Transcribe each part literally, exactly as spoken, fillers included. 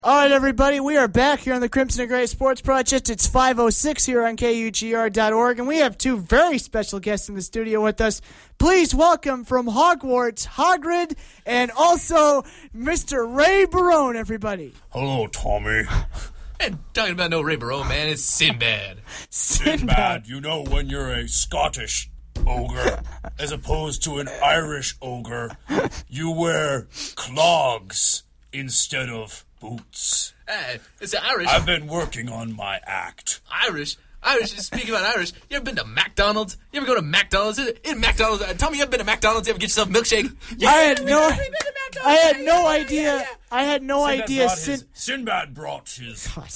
All right, everybody, we are back here on the Crimson and Gray Sports Project. It's five oh six here on K U G R dot org, and we have two very special guests in the studio with us. Please welcome from Hogwarts, Hagrid, and also Mister Ray Barone, everybody. Hello, Tommy. And talking about no Ray Barone, man, it's Sinbad. Sinbad. Sinbad, you know when you're a Scottish ogre as opposed to an Irish ogre, you wear clogs instead of boots. Hey, it's Irish. I've been working on my act. Irish? Irish, speaking about Irish, you ever been to McDonald's? You ever go to McDonald's? In McDonald's, uh, Tommy, you ever been to McDonald's? You ever get yourself a milkshake? Yeah, I had no, I had no idea, yeah, yeah. I had no Sinbad idea. Brought Sin- his, Sinbad brought his God.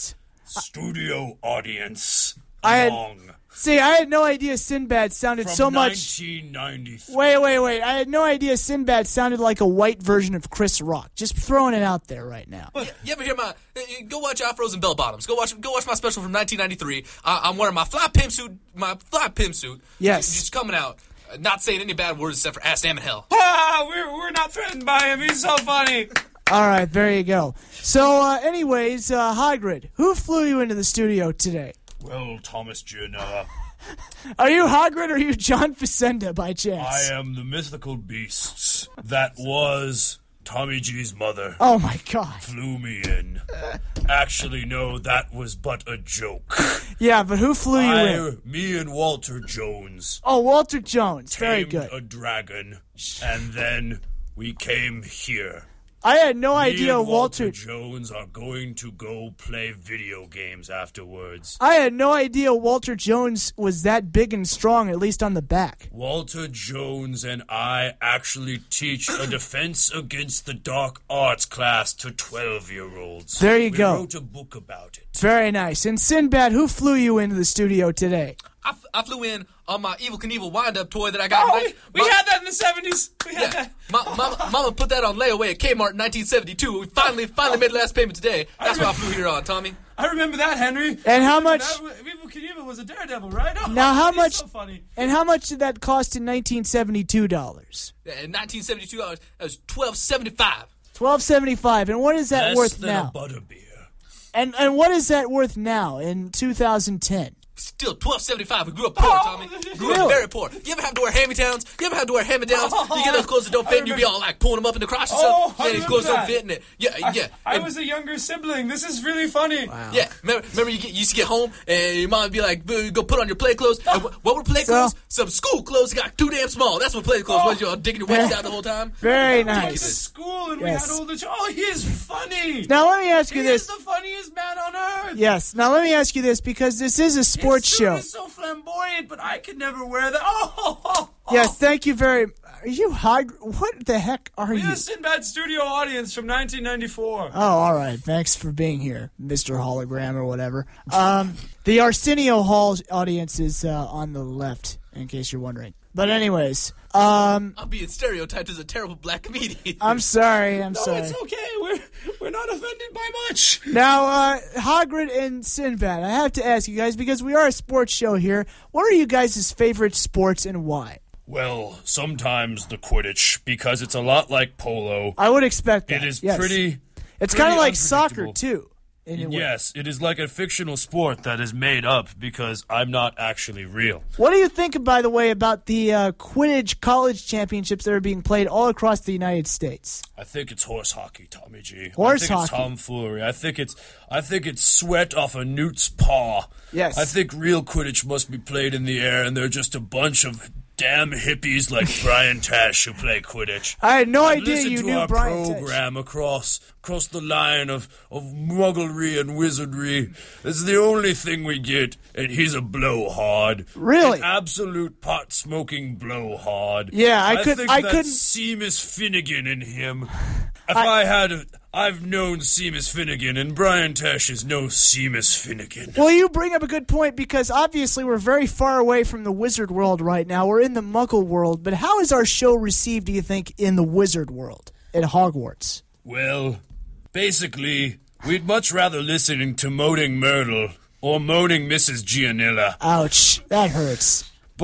studio audience I had, along. See, I had no idea Sinbad sounded From so much... nineteen ninety-three. Wait, wait, wait. I had no idea Sinbad sounded like a white version of Chris Rock. Just throwing it out there right now. You, you ever hear my... Go watch Afros and Bell Bottoms. Go watch Go watch my special from nineteen ninety-three. Uh, I'm wearing my fly pimp suit. My fly pimp suit. Yes. Just coming out. Uh, not saying any bad words except for ass, damn, and hell. Ah, we're, we're not threatened by him. He's so funny. All right, there you go. So, uh, anyways, uh, Hagrid, who flew you into the studio today? Well, Thomas Gianella, Are you Hagrid or are you John Facenda by chance? I am the mythical beasts that was Tommy G's mother. Oh, my God. Flew me in. Actually, no, that was but a joke. Yeah, but who flew you I, in? Me and Walter Jones. Oh, Walter Jones. Very tamed good. a dragon, and then we came here. I had no Me idea and Walter... Walter Jones are going to go play video games afterwards. I had no idea Walter Jones was that big and strong, at least on the back. Walter Jones and I actually teach a defense against the dark arts class to twelve-year-olds. There you we go. We wrote a book about it. Very nice. And Sinbad, who flew you into the studio today? I, f- I flew in on my Evel Knievel wind-up toy that I got. Oh, in we, we had that in the seventies. We had yeah. that. Ma- Mama, Mama put that on layaway at Kmart in nineteen seventy-two. We finally finally made the last payment today. That's why I flew here on, Tommy. I remember that, Henry. And how much... Evel Knievel was a daredevil, right? Oh, Now, how he's much... so funny. And how much did that cost in nineteen seventy-two dollars? In nineteen seventy-two, that was twelve seventy-five. twelve seventy-five. And what is that Less worth than now? a butterbeer. And and what is that worth now in two thousand ten? Still twelve seventy-five. We grew up poor, Oh, Tommy. Grew really? up very poor. You ever have to wear hand-me-downs? You ever have to wear hand-me-downs? Oh, you get those clothes that don't fit, and you be all like pulling them up in the crotch and Oh, stuff. I Yeah, these remember clothes don't that. fit in it. Yeah, yeah. I And- was a younger sibling. This is really funny. Wow. Yeah, remember, remember you, get, you used to get home and your mom would be like, "Boo, go put on your play clothes." And wh- what were play So- clothes? Some school clothes that got too damn small. That's what play clothes Oh. was. You all digging your wedges out the whole time. Very We went to nice. school and Yes. we had all the. Oh, he is funny. Now let me ask you he this. is the funniest man on earth. Yes. Now let me ask you this, because this is a sports His suit show. is so flamboyant, but I could never wear that. Oh, oh, oh, oh. Yes, thank you very... Are you Hagrid? What the heck are We you? had a Sinbad studio audience from nineteen ninety-four. Oh, all right. Thanks for being here, Mister Hologram or whatever. Um, the Arsenio Hall audience is uh, on the left, in case you're wondering. But anyways, um, I'm being stereotyped as a terrible black comedian. I'm sorry. I'm No, sorry. it's okay. We're we're not offended by much. Now, uh, Hagrid and Sinbad, I have to ask you guys, because we are a sports show here, what are you guys' favorite sports and why? Well, sometimes the Quidditch, because it's a lot like polo. I would expect that. It is yes. pretty. It's pretty kind of like soccer, unpredictable. too. In a way. Yes, it is like a fictional sport that is made up because I'm not actually real. What do you think, by the way, about the uh, Quidditch college championships that are being played all across the United States? I think it's horse hockey, Tommy G. Horse I think hockey. it's tomfoolery. I think it's I think it's sweat off a newt's paw. Yes. I think real Quidditch must be played in the air, and they're just a bunch of damn hippies like Brian Tash who play Quidditch. I had no I've idea listened you to knew our Brian Tash. program across across the line of, of mugglery and wizardry. This is the only thing we get, and he's a blowhard. Really? An absolute pot-smoking blowhard. Yeah, I could- think I that couldn't- Seamus Finnegan in him. If I, I- had... A, I've known Seamus Finnegan, and Brian Tash is no Seamus Finnegan. Well, you bring up a good point, because obviously we're very far away from the wizard world right now. We're in the muggle world, but how is our show received, do you think, in the wizard world at Hogwarts? Well, basically, we'd much rather listen to Moaning Myrtle or Moaning Missus Gianilla. Ouch, that hurts. But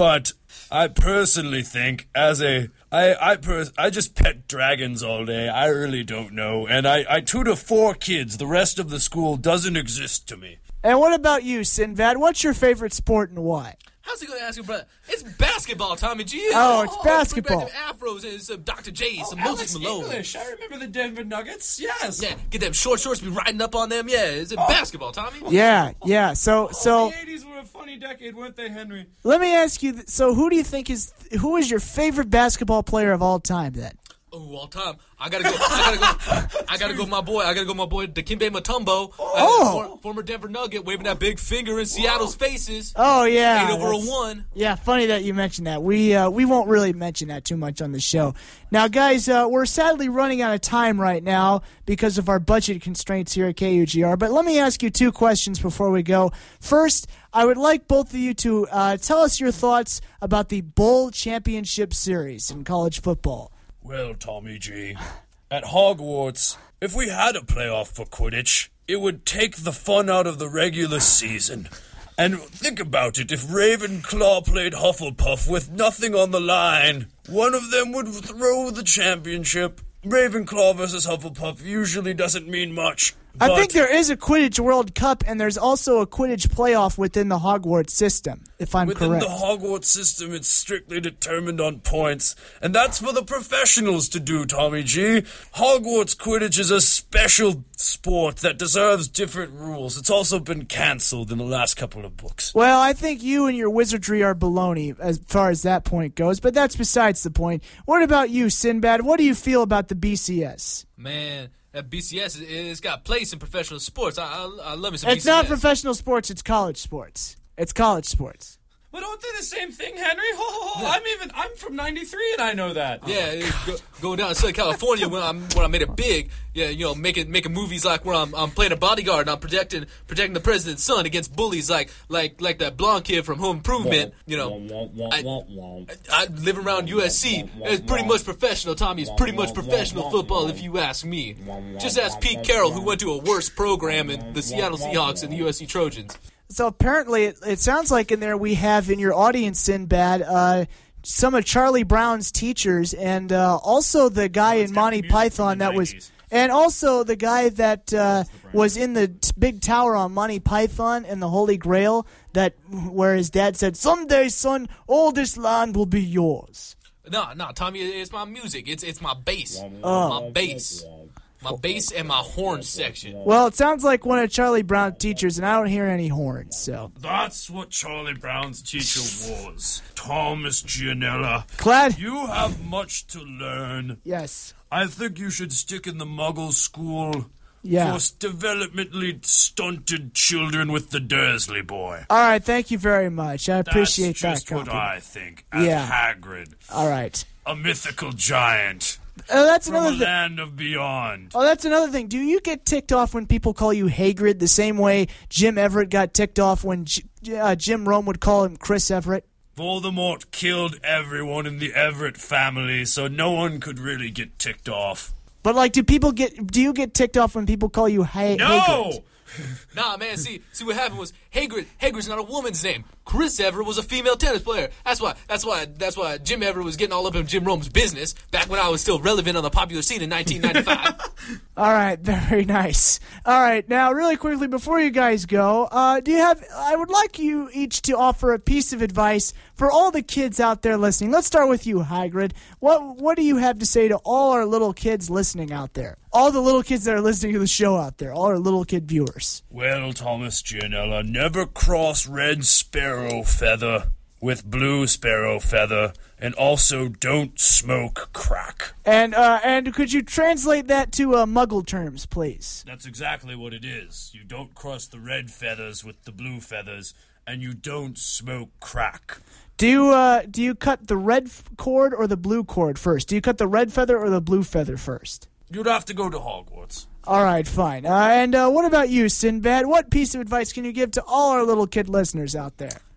I personally think, as a, I, I, pers- I just pet dragons all day. I really don't know. And I, I tutor four kids. The rest of the school doesn't exist to me. And what about you, Sinbad? What's your favorite sport and why? How's he going to ask you, brother? It's basketball, Tommy G. Oh, it's basketball. Bring back them afros and some Doctor J, Oh, some Alex Moses Malone. English. I remember the Denver Nuggets. Yes. Yeah, get them short shorts, be riding up on them. Yeah, it's Oh. basketball, Tommy. Yeah, yeah. So, so the eighties were a funny decade, weren't they, Henry? let me ask you. th- So, who do you think is who is your favorite basketball player of all time? Then. Oh, all time. I gotta go. I gotta go. I gotta go. My boy. I gotta go. My boy, Dikembe Mutombo, Oh. uh, for, former Denver Nugget, waving that big finger in Seattle's faces. Oh yeah. Eight over a that's- one. Yeah, funny that you mentioned that. We uh, we won't really mention that too much on the show. Now, guys, uh, we're sadly running out of time right now because of our budget constraints here at K U G R. But let me ask you two questions before we go. First, I would like both of you to uh, tell us your thoughts about the Bowl Championship Series in college football. Well, Tommy G, at Hogwarts, if we had a playoff for Quidditch, it would take the fun out of the regular season. And think about it, if Ravenclaw played Hufflepuff with nothing on the line, one of them would throw the championship. Ravenclaw versus Hufflepuff usually doesn't mean much. I but think there is a Quidditch World Cup, and there's also a Quidditch playoff within the Hogwarts system, if I'm within correct. the Hogwarts system, it's strictly determined on points. And that's for the professionals to do, Tommy G. Hogwarts Quidditch is a special sport that deserves different rules. It's also been cancelled in the last couple of books. Well, I think you and your wizardry are baloney as far as that point goes, but that's besides the point. What about you, Sinbad? What do you feel about the B C S? Man, that B C S, it- it's got place in professional sports. I, I, I love me some It's B C S. not professional sports, it's college sports. It's college sports. But aren't they the same thing, Henry? I'm even, I'm from ninety-three and I know that. Yeah, it- go, going down to Southern California when I'm when I made it big. Yeah, you know, making making movies like where I'm I'm playing a bodyguard and I'm protecting protecting the president's son against bullies like like like that blonde kid from Home Improvement. You know, I, I live around U S C. It's pretty much professional, Tommy. It's pretty much professional football, if you ask me. Just ask Pete Carroll, who went to a worse program in the Seattle Seahawks and the U S C Trojans. So apparently, it, it sounds like in there we have in your audience, Sinbad, uh, some of Charlie Brown's teachers, and uh, also the guy in Monty Python that was, and also the guy that uh, was in the t- big tower on Monty Python and the Holy Grail, that where his dad said, "Someday, son, all this land will be yours." No, no, Tommy, it's my music. It's it's my bass. Oh. My bass. My bass and my horn section. Well, it sounds like one of Charlie Brown's teachers, and I don't hear any horns. So, That's what Charlie Brown's teacher was. Thomas Gianella. glad. You have much to learn. Yes. I think you should stick in the Muggle school Yeah. for developmentally stunted children with the Dursley boy. All right. Thank you very much. I appreciate That's that just what compliment. I think. As Yeah. Hagrid, All right. a mythical giant Uh, that's from another a thing. land of beyond. Oh, that's another thing. Do you get ticked off when people call you Hagrid the same way Jim Everett got ticked off when J- uh, Jim Rome would call him Chris Everett? Voldemort killed everyone in the Everett family, so no one could really get ticked off. But like, do people get? Do you get ticked off when people call you ha- Hagrid? No! Nah, man, see, see what happened was Hagrid. Hagrid's not a woman's name. Chris Everett was a female tennis player. That's why. That's why. That's why Jim Everett was getting all up in Jim Rome's business back when I was still relevant on the popular scene in nineteen ninety-five. All right, very nice. All right, now really quickly before you guys go, uh, do you have? I would like you each to offer a piece of advice for all the kids out there listening. Let's start with you, Hagrid. What What do you have to say to all our little kids listening out there? All the little kids that are listening to the show out there, all our little kid viewers. Well, Thomas Gianella, never cross red sparrow feather with blue sparrow feather, and also don't smoke crack. And uh, and could you translate that to uh, Muggle terms, please? That's exactly what it is. You don't cross the red feathers with the blue feathers, and you don't smoke crack. Do you uh, do you cut the red f- cord or the blue cord first? Do you cut the red feather or the blue feather first? You'd have to go to Hogwarts. All right, fine. Uh, and uh, what about you, Sinbad? What piece of advice can you give to all our little kid listeners out there?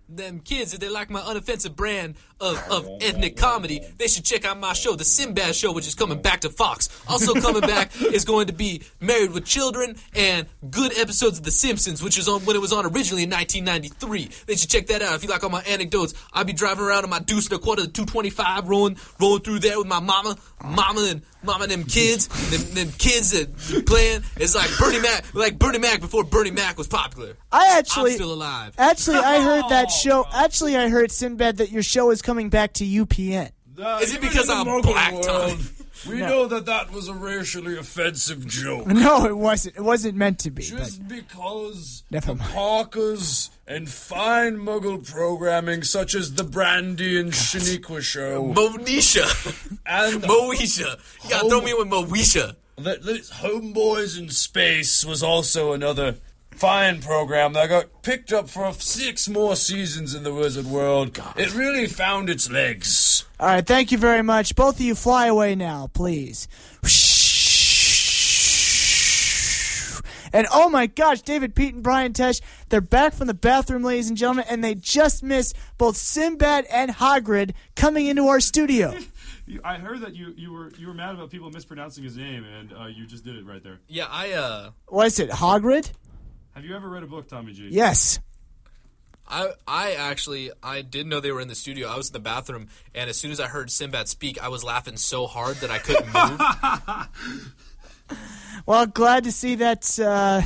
them kids, if they like my unoffensive brand of, of ethnic comedy, they should check out my show, The Sinbad Show, which is coming back to Fox. Also coming back is going to be Married with Children and good episodes of The Simpsons, which is on when it was on originally in nineteen ninety-three. They should check that out. If you like all my anecdotes, I'll be driving around in my deuce and a quarter, two twenty-five, rolling rolling through there with my mama, mama and mama and them kids, them, them kids that playing. It's like Bernie Mac, like Bernie Mac before Bernie Mac was popular. I actually, I'm still alive. Actually, I heard that show. Actually, I heard, Sinbad, that your show is coming back to U P N. Uh, Is it even because in the I'm Mogul black, world, Tommy? We No. know that that was a racially offensive joke. No, it wasn't. It wasn't meant to be. Just because Never of mind. Hawkers and fine Muggle programming such as the Brandy and Shaniqua show Moesha. and Moesha. You gotta throw me in with Moesha. that, that Homeboys in Space was also another fine program that got picked up for six more seasons in the Wizard World. It really found its legs. All right, thank you very much. Both of you fly away now, please. And oh my gosh, David, Pete, and Brian Tesh, they're back from the bathroom, ladies and gentlemen, and they just missed both Sinbad and Hagrid coming into our studio. You, I heard that you, you were you were mad about people mispronouncing his name, and uh, you just did it right there. Yeah, I, uh... Was it Hagrid? Have you ever read a book, Tommy G? Yes. I I actually I didn't know they were in the studio. I was in the bathroom, and as soon as I heard Sinbad speak, I was laughing so hard that I couldn't move. Well, glad to see that. Uh,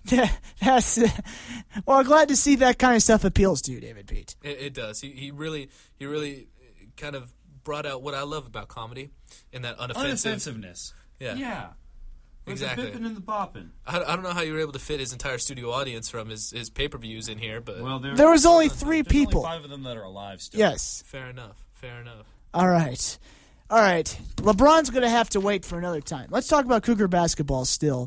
that's uh, well, glad to see that kind of stuff appeals to you, David Pete. It, it does. He he really he really kind of brought out what I love about comedy in that unoffensive. Unoffensiveness. Yeah. Yeah. With Exactly. the bipping and the bopping. I, I don't know how you were able to fit his entire studio audience from his, his pay per views in here, but Well, there, There was only three there's people. Only five of them that are alive still. Yes. fair enough. Fair enough. All right. All right. LeBron's going to have to wait for another time. Let's talk about Cougar basketball still.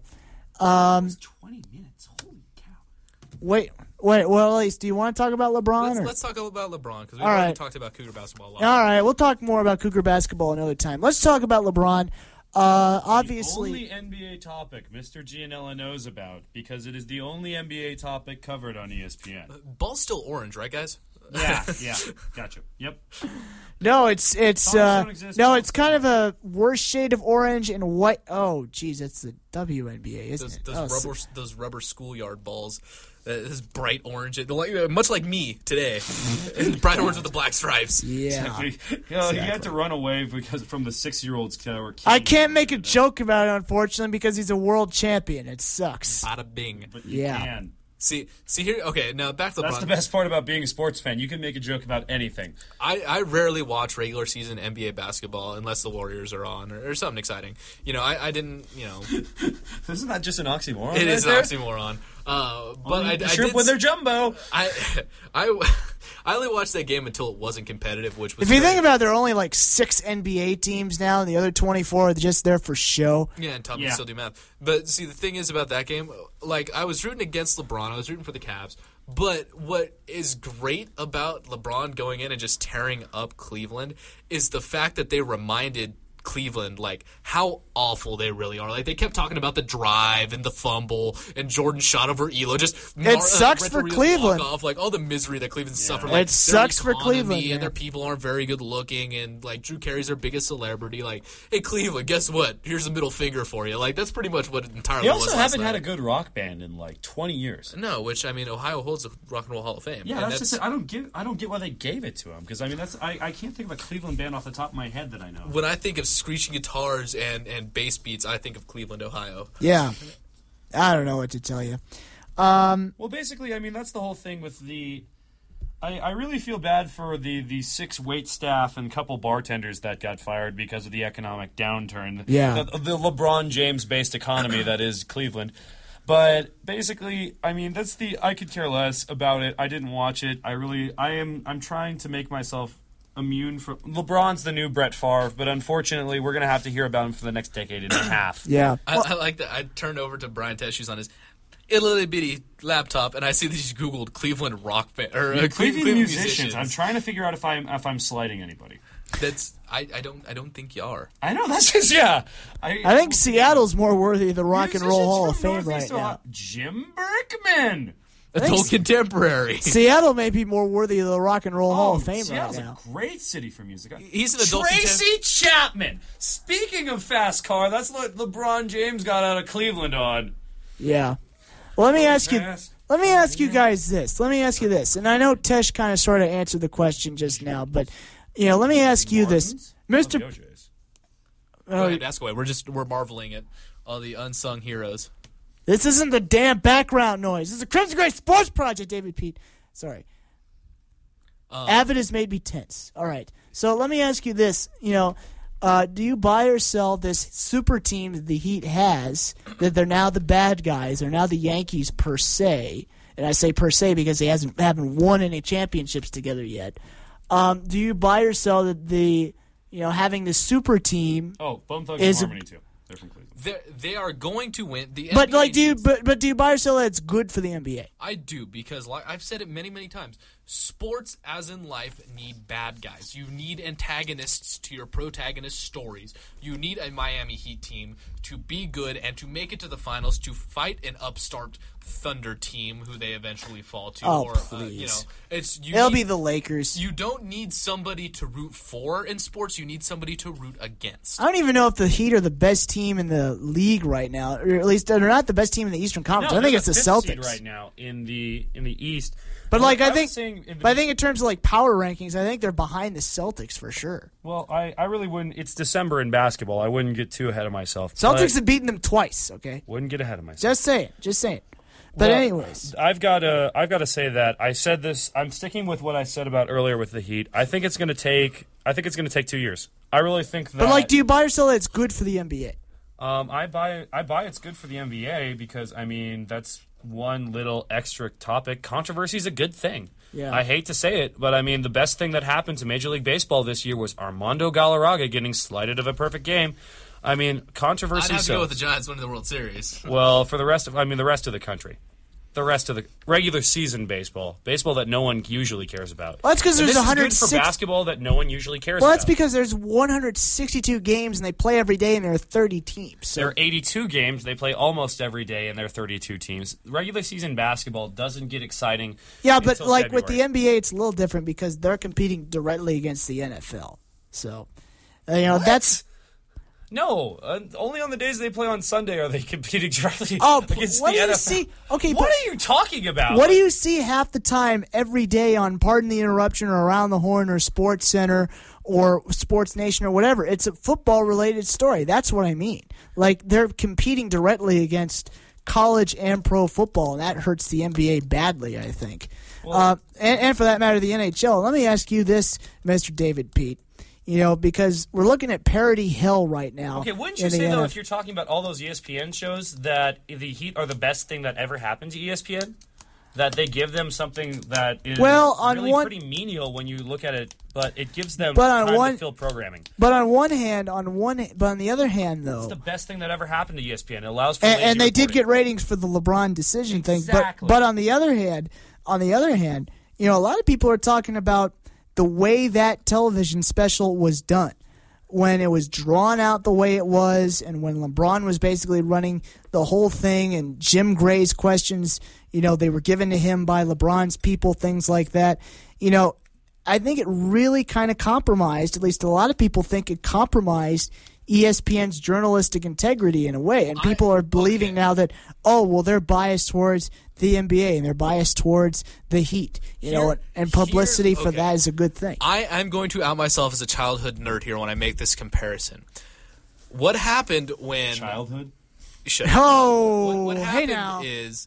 Um, It's twenty minutes. Holy cow. wait. Wait. Well, Ace, do you want to talk about LeBron? Let's, or? let's talk about LeBron because we've All already right. talked about Cougar basketball a lot. All right. We'll talk more about Cougar basketball another time. Let's talk about LeBron. Uh, obviously. The only N B A topic Mister Gianella knows about, because it is the only N B A topic covered on E S P N. Ball's still orange, right, guys? Yeah, yeah. Gotcha. Yep. No, it's it's Colors uh, don't exist. no, it's kind of a worse shade of orange and white. Oh, geez, that's the W N B A, isn't Those, it? those Oh, so- rubber those rubber schoolyard balls. Uh, this bright orange, it- like- much like me today, bright orange with the black stripes. yeah. You know, he had to run away because from the six-year-olds that were. I can't make a joke about it, unfortunately, because he's a world champion. It sucks. Bada bing. But you Yeah. can. See, see here. Okay, now back to That's LeBron. the best part about being a sports fan. You can make a joke about anything. I, I rarely watch regular season N B A basketball unless the Warriors are on or, or something exciting. You know, I, I didn't. You know, Isn't that just an oxymoron? it right is an there? oxymoron. Uh, but Only I, the I shrimp did. when they're jumbo. I, I, I only watched that game until it wasn't competitive, which was. If you great. think about it, there are only like six N B A teams now, and the other twenty-four are just there for show. Yeah, and Tom Yeah. can still do math. But see, the thing is about that game, like, I was rooting against LeBron. I was rooting for the Cavs. But what is great about LeBron going in and just tearing up Cleveland is the fact that they reminded Cleveland, like, how awful they really are. Like, they kept talking about the drive and the fumble and Jordan shot over Elo. Just It sucks for Cleveland. Off, like, all the misery that Cleveland suffered. It Like, their sucks for economy Cleveland, And man. their people aren't very good looking. And, like, Drew Carey's their biggest celebrity. Like, hey, Cleveland, guess what? Here's a middle finger for you. Like, that's pretty much what it entirely They was also last haven't night. had a good rock band in like twenty years. No, which I mean, Ohio holds the Rock and Roll Hall of Fame. Yeah, and that's, just it. I don't get. I don't get why they gave it to him, because I mean that's. I, I can't think of a Cleveland band off the top of my head that I know. when I think of screeching guitars and, and bass beats, I think of Cleveland, Ohio. Yeah. I don't know what to tell you. Um, Well, basically, I mean that's the whole thing with the. I, I really feel bad for the, the six wait staff and couple bartenders that got fired because of the economic downturn. Yeah. The, the LeBron James-based economy that is Cleveland. But basically, I mean, that's the. I could care less about it. I didn't watch it. I really. I am. I'm trying to make myself immune from. LeBron's the new Brett Favre, but unfortunately, we're gonna have to hear about him for the next decade and a half. yeah. I, I like that. I turned over to Brian Tesh, who's on his itty bitty laptop, and I see that he's Googled Cleveland rock band or uh, Cleveland, musicians. I'm trying to figure out if I'm if I'm slighting anybody. That's I, I don't I don't think you are. I know that's just yeah. I, I think Seattle's more worthy of the Rock and Roll Musicians Hall of from Fame right Northeast now. Ohio. Jim Berkman. Adult contemporary. Seattle may be more worthy of the Rock and Roll Oh, Hall of Fame Seattle's right now. a great city for music. He's an adult Tracy contem- Chapman. Speaking of fast car, that's what LeBron James got out of Cleveland on. Yeah. Well, let me ask you. Fast. Let me ask you guys this. Let me ask you this. And I know Tesh kind of sort of answered the question just now, but you know, let me ask you this, Mister Oh, the O Js. Go ahead, ask away. We're just we're marveling at all the unsung heroes. This isn't the damn background noise. This is a Crimson Gray Sports Project, David Pete. Sorry. Um, Avid has made me tense. All right. So let me ask you this. You know, uh, do you buy or sell this super team that the Heat has, that they're now the bad guys, they're now the Yankees per se, and I say per se because they hasn't haven't won any championships together yet. Um, do you buy or sell that the, you know, having this super team, Oh, Bone Thugs Is- and Harmony, too. They're from Cleveland. They they are going to win the. but N B A like do you needs- but, but do you buy or sell that it's good for the N B A? I do, because like I've said it many, many times. Sports, as in life, need bad guys. You need antagonists to your protagonist stories. You need a Miami Heat team to be good and to make it to the finals, to fight an upstart Thunder team who they eventually fall to. Oh, or, Uh, you know, please. it's you It'll need- be the Lakers. You don't need somebody to root for in sports. You need somebody to root against. I don't even know if the Heat are the best team in the league right now, or at least they're not the best team in the Eastern Conference. No, I think they're it's the fifth seed Celtics. right now in the in the East. But like I was think, saying in the- but I think in terms of like power rankings, I think they're behind the Celtics for sure. Well, I, I really wouldn't. It's December in basketball. I wouldn't get too ahead of myself. Celtics but have beaten them twice. Okay, wouldn't get ahead of myself. just saying, just saying. But Well, anyways, I've got to I've got to say that I said this. I'm sticking with what I said about earlier with the Heat. I think it's going to take. I think it's going to take two years. I really think that. but like, do you buy or sell that it's good for the N B A? Um, I buy. I buy it's good for the N B A because I mean that's one little extra topic. Controversy is a good thing. Yeah. I hate to say it, but I mean the best thing that happened to Major League Baseball this year was Armando Galarraga getting slighted of a perfect game. I mean, controversy. I'd have to sells. go with the Giants winning the World Series. Well, for the rest of, I mean, the rest of the country, the rest of the regular season baseball, baseball that no one usually cares about. Well, that's 'cause And there's this is one hundred good for six basketball that no one usually cares Well, about. that's because there's one hundred sixty-two games and they play every day and there are thirty teams. So There are eighty-two games. They play almost every day, and there are thirty-two teams. Regular season basketball doesn't get exciting. yeah, but until like with the February. N B A, it's a little different because they're competing directly against the N F L. So, uh, you know, that's. No, uh, only on the days they play on Sunday are they competing directly Oh, p- against what the do you N F L. see? Okay, what but- are you talking about? What do you see half the time every day on Pardon the Interruption or Around the Horn or Sports Center or Sports Nation or whatever? It's a football-related story. That's what I mean. Like, they're competing directly against college and pro football, and that hurts the N B A badly, I think. uh, and, and for that matter, the N H L. Let me ask you this, Mister David Pete. You know, because we're looking at parity hell right now. Okay, wouldn't in you the say, though, N F L. if you're talking about all those E S P N shows, that the Heat are the best thing that ever happened to E S P N? That they give them something that is Well, on really one- pretty menial when you look at it, but it gives them But on time one- to fill programming. But on one hand, on one, but on the other hand, though, It's the best thing that ever happened to E S P N. It allows for and, lazy and they did reporting. get ratings for the LeBron decision thing. Exactly. But but on the other hand, on the other hand, you know, a lot of people are talking about the way that television special was done. When it was drawn out the way it was, and when LeBron was basically running the whole thing, and Jim Gray's questions, you know, they were given to him by LeBron's people, things like that. You know, I think it really kind of compromised, at least a lot of people think it compromised E S P N's journalistic integrity in a way. And people are believing okay. now that, oh, well, they're biased towards the N B A and they're biased towards the Heat. You know, Here- and publicity here- for okay. that is a good thing. I, I'm going to out myself as a childhood nerd here when I make this comparison. What happened when Childhood? Shut Oh, what, what hey happened now. is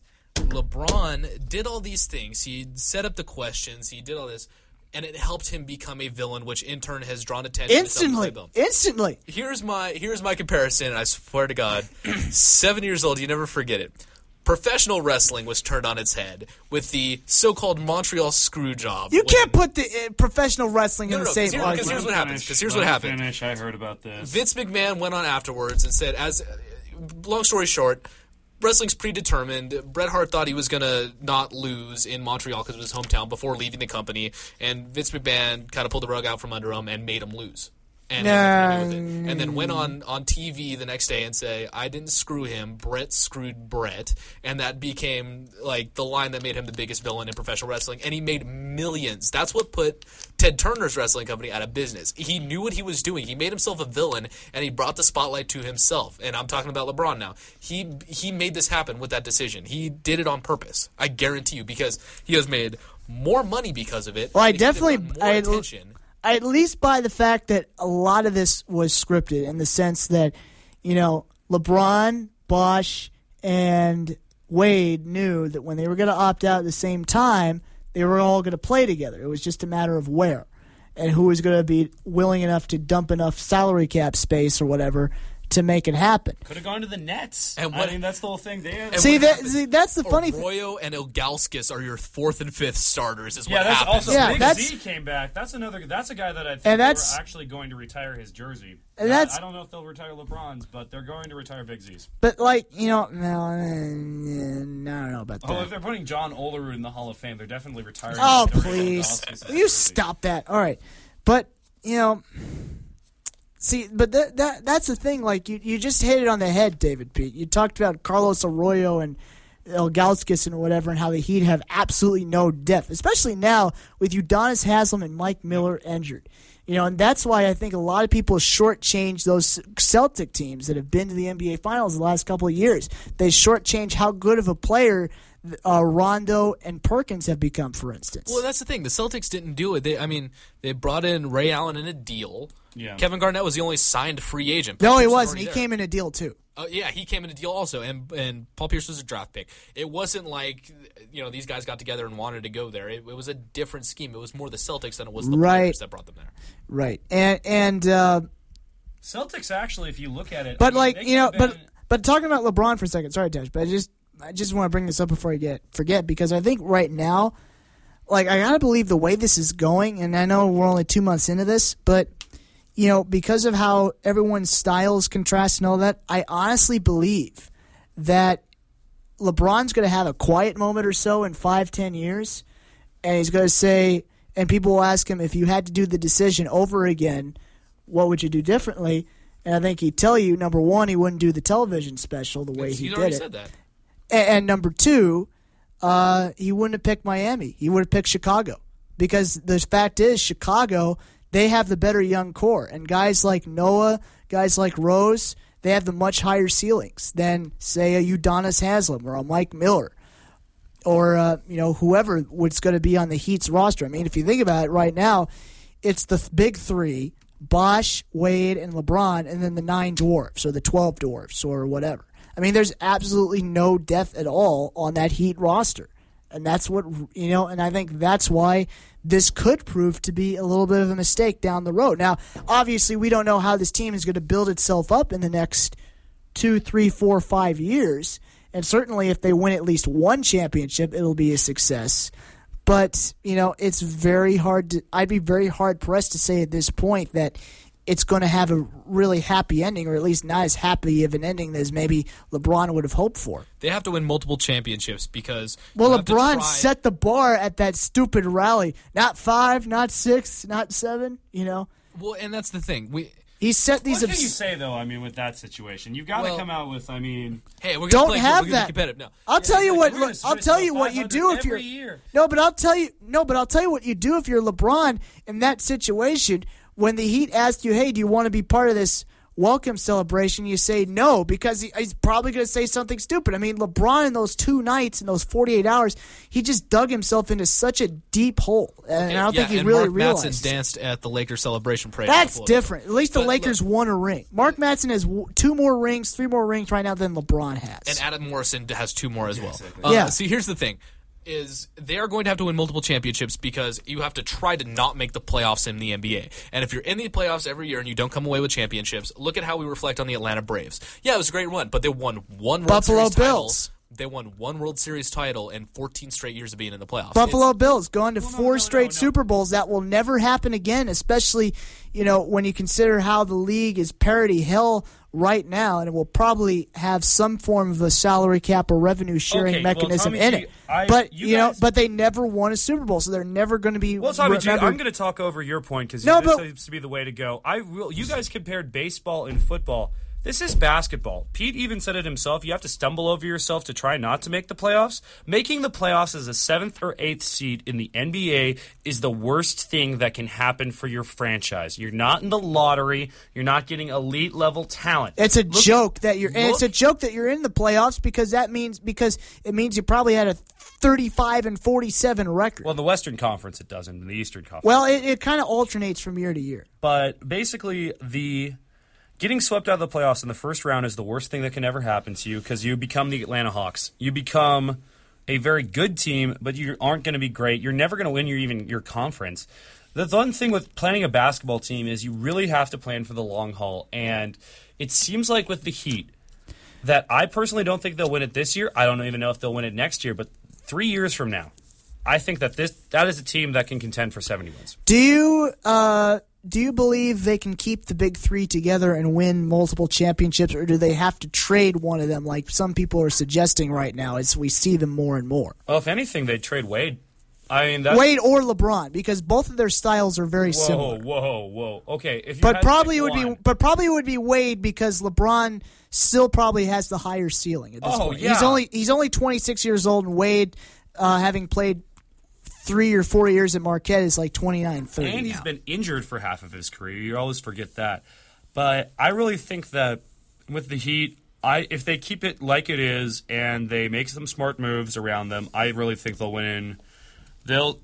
LeBron did all these things. He set up the questions. He did all this, and it helped him become a villain, which in turn has drawn attention. to Instantly. something. Instantly. Here's my here's my comparison. I swear to God, seven years old, you never forget it. Professional wrestling was turned on its head with the so-called Montreal Screwjob. You when- can't put the uh, professional wrestling No, in no, the no, same 'cause here- 'cause argument. here's what happens, 'cause here's Let what me happened. Finish. I heard about this. Vince McMahon went on afterwards and said, as long story short, wrestling's predetermined. Bret Hart thought he was going to not lose in Montreal because of his hometown before leaving the company, and Vince McMahon kind of pulled the rug out from under him and made him lose. And, Nah. with it. and then went on, on T V the next day and say, I didn't screw him, Brett screwed Brett. And that became like the line that made him the biggest villain in professional wrestling. And he made millions. That's what put Ted Turner's wrestling company out of business. He knew what he was doing. He made himself a villain, and he brought the spotlight to himself. And I'm talking about LeBron now. He he made this happen with that decision. He did it on purpose. I guarantee you, because he has made more money because of it. Well, I He could have definitely- gotten more I- attention. I at least buy the fact that a lot of this was scripted in the sense that, you know, LeBron, Bosh, and Wade knew that when they were going to opt out at the same time, they were all going to play together. It was just a matter of where and who was going to be willing enough to dump enough salary cap space or whatever to make it happen. Could have gone to the Nets. And what- I mean, that's the whole thing. They have, See, what that, happened- see, that's the funny thing. Arroyo and Ilgauskas are your fourth and fifth starters is yeah, what that's happens. also Yeah, Big that's- Z came back. That's another. That's a guy that I think And they that's- were actually going to retire his jersey. And I- that's- I don't know if they'll retire LeBron's, but they're going to retire Big Z's. But, like, you know, no, eh, I don't know about that. Oh, if they're putting John Olerud in the Hall of Fame, they're definitely retiring. Oh, Dorian please. Ilgauskas' Will you jersey. stop that? All right. But, you know, see, but th- that that's the thing. Like, you, you just hit it on the head, David Pete. You talked about Carlos Arroyo and Ilgauskas and whatever and how the Heat have absolutely no depth, especially now with Udonis Haslem and Mike Miller injured. You know, and that's why I think a lot of people shortchange those Celtic teams that have been to the N B A Finals the last couple of years. They shortchange how good of a player uh, Rondo and Perkins have become, for instance. Well, that's the thing. The Celtics didn't do it. They, I mean, they brought in Ray Allen in a deal. Yeah. Kevin Garnett was the only signed free agent. no, Paul he Pierce was wasn't. already He there. came in a deal, too. Uh, yeah, he came in a deal also, and and Paul Pierce was a draft pick. It wasn't like, you know, these guys got together and wanted to go there. It, it was a different scheme. It was more the Celtics than it was the Right. players that brought them there. Right. And, and uh, Celtics actually, if you look at it, but, I mean, like, they you know, could've but been- but talking about LeBron for a second. Sorry, Tash, but I just, I just want to bring this up before I get forget, because I think right now, like, I got to believe the way this is going, and I know we're only two months into this, but, you know, because of how everyone's styles contrast and all that, I honestly believe that LeBron's going to have a quiet moment or so in five, ten years, and he's going to say, and people will ask him, if you had to do the decision over again, what would you do differently? And I think he'd tell you, number one, he wouldn't do the television special the way he He's did already it. said that. And, and number two, uh, he wouldn't have picked Miami. He would have picked Chicago. Because the fact is, Chicago, they have the better young core. And guys like Noah, guys like Rose, they have the much higher ceilings than, say, a Udonis Haslem or a Mike Miller or, uh, you know, whoever was going to be on the Heat's roster. I mean, if you think about it right now, it's the th- big three, Bosh, Wade, and LeBron, and then the nine dwarfs or the twelve dwarfs or whatever. I mean, there's absolutely no depth at all on that Heat roster. And that's what, you know, and I think that's why this could prove to be a little bit of a mistake down the road. Now, obviously, we don't know how this team is going to build itself up in the next two, three, four, five years. And certainly if they win at least one championship, it'll be a success. But, you know, it's very hard to, I'd be very hard pressed to say at this point that it's going to have a really happy ending, or at least not as happy of an ending as maybe LeBron would have hoped for. They have to win multiple championships because Well, you have to LeBron try- set the bar at that stupid rally. Not five, not six, not seven, you know. Well, and that's the thing. We He set these What can you abs- say though? I mean, with that situation, you've got to Well- come out with. I mean, hey, we're gonna Don't play, have we're gonna that. be competitive. No. I'll tell you like, what. we're gonna I'll switch tell to you what you do if every you're. year. No, but I'll tell you. No, but I'll tell you what you do if you're LeBron in that situation. When the Heat ask you, "Hey, do you want to be part of this welcome celebration?" You say no because he, he's probably going to say something stupid. I mean, LeBron in those two nights, in those forty-eight hours, he just dug himself into such a deep hole, and I don't yeah, think he and really Mark realized. Matson danced at the Lakers celebration parade. That's Buffalo. different. At least the But Lakers look- won a ring. Mark Matson has w- two more rings, three more rings right now than LeBron has. And Adam Morrison has two more as well. exactly. Uh, Yeah. See, here's the thing. Is they are going to have to win multiple championships because you have to try to not make the playoffs in the N B A. And if you're in the playoffs every year and you don't come away with championships, look at how we reflect on the Atlanta Braves. Yeah, it was a great run, but they won one World Buffalo Series title Bills. They won one World Series title and fourteen straight years of being in the playoffs. Buffalo It's, Bills going to Well, no, four no, straight no, no. Super Bowls. That will never happen again, especially, you know, when you consider how the league is parity hell right now, and it will probably have some form of a salary cap or revenue sharing Okay, well, mechanism Tommy in G, it. I- but you you know, guys- but they never won a Super Bowl, so they're never going to be. Well, Tommy G, remembered. I'm going to talk over your point because No, this but- seems to be the way to go. I will. You guys compared baseball and football. This is basketball. Pete even said it himself. You have to stumble over yourself to try not to make the playoffs. Making the playoffs as a seventh or eighth seed in the N B A is the worst thing that can happen for your franchise. You're not in the lottery. You're not getting elite level talent. It's a Look- joke that you're. And it's a look- joke that you're in the playoffs because that means because it means you probably had a thirty-five and forty-seven record. Well, in the Western Conference it doesn't. In the Eastern Conference. Well, it, it kind of alternates from year to year. But basically, the getting swept out of the playoffs in the first round is the worst thing that can ever happen to you because you become the Atlanta Hawks. You become a very good team, but you aren't going to be great. You're never going to win your even your conference. The one thing with planning a basketball team is you really have to plan for the long haul. And it seems like with the Heat that I personally don't think they'll win it this year. I don't even know if they'll win it next year, but three years from now, I think that this that is a team that can contend for seventy wins. Do you uh, do you believe they can keep the big three together and win multiple championships, or do they have to trade one of them, like some people are suggesting right now, as we see them more and more? Well, if anything, they'd trade Wade. I mean, that's, Wade or LeBron, because both of their styles are very whoa, similar. whoa, whoa. Okay, if you But had to probably pick it would one- be, but probably it would be Wade because LeBron still probably has the higher ceiling at this Oh, point. yeah. He's only he's only twenty-six years old, and Wade, uh, having played three or four years at Marquette, is like twenty-nine, thirty. And he's now. been injured for half of his career. You always forget that. But I really think that with the Heat, I if they keep it like it is and they make some smart moves around them, I really think they'll win. They'll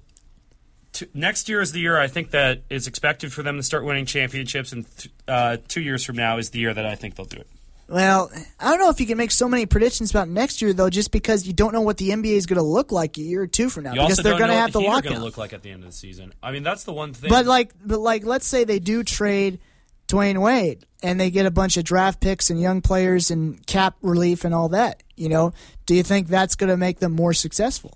t- next year is the year I think that is expected for them to start winning championships, and th- uh, two years from now is the year that I think they'll do it. Well, I don't know if you can make so many predictions about next year, though, just because you don't know what the N B A is going to look like a year or two from now, You because also they're don't going to know have what the the Heat are lockout. going to look like at the end of the season. I mean, that's the one thing. But like, but like, let's say they do trade Dwayne Wade and they get a bunch of draft picks and young players and cap relief and all that. You know, do you think that's going to make them more successful?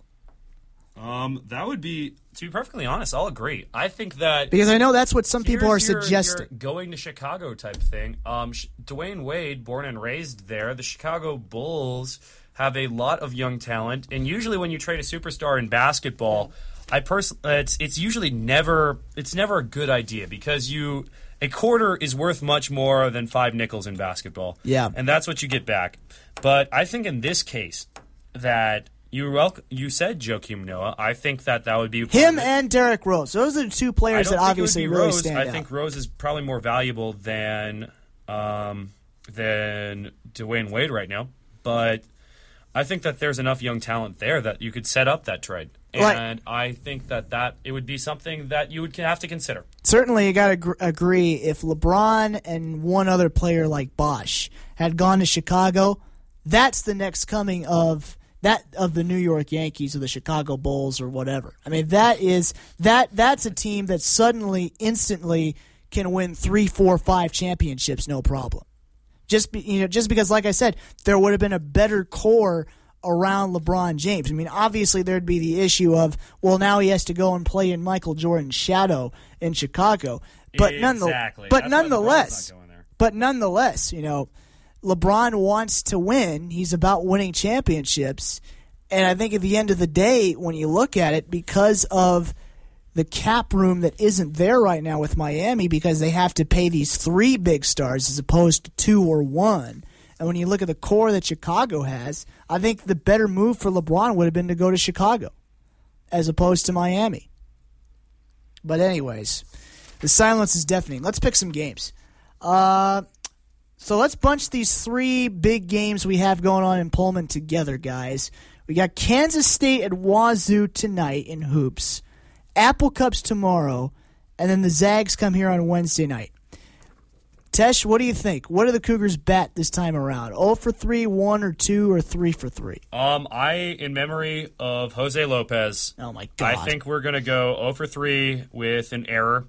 um, that would be, to be perfectly honest, I'll agree. I think that Because I know that's what some people are Here's your- suggesting. your going to Chicago type thing. Um, Sh- Dwayne Wade, born and raised there, the Chicago Bulls have a lot of young talent, and usually when you trade a superstar in basketball, I pers- uh, it's it's usually never it's never a good idea because you a quarter is worth much more than five nickels in basketball. Yeah. and that's what you get back. But I think in this case that. You welcome, you said Joakim Noah. I think that that would be Him and Derrick Rose. Those are the two I players don't that think obviously it would be really Rose. stand I out. think Rose is probably more valuable than um, than Dwayne Wade right now. But I think that there's enough young talent there that you could set up that trade, Right. and I think that that it would be something that you would have to consider. Certainly, you got to gr- agree. If LeBron and one other player like Bosh had gone to Chicago, that's the next coming of that of the New York Yankees or the Chicago Bulls or whatever. I mean, that is that that's a team that suddenly, instantly can win three, four, five championships, no problem. Just be, you know, just because, like I said, there would have been a better core around LeBron James. I mean, obviously there'd be the issue of, well, now he has to go and play in Michael Jordan's shadow in Chicago. But nonetheless, Exactly. but That's why LeBron's nonetheless, not going there. but nonetheless, you know, LeBron wants to win. He's about winning championships. And I think at the end of the day, when you look at it, because of the cap room that isn't there right now with Miami, because they have to pay these three big stars as opposed to two or one. And when you look at the core that Chicago has, I think the better move for LeBron would have been to go to Chicago as opposed to Miami. But anyways, the silence is deafening. Let's pick some games. Uh, so let's bunch these three big games we have going on in Pullman together, guys. We got Kansas State at Wazoo tonight in hoops. Apple Cups tomorrow, and then the Zags come here on Wednesday night. Tesh, what do you think? What do the Cougars bat this time around? oh for three, one or two, or three for three? Um, I, in memory of Jose Lopez, Oh, my God. I think we're going to go oh for three with an error.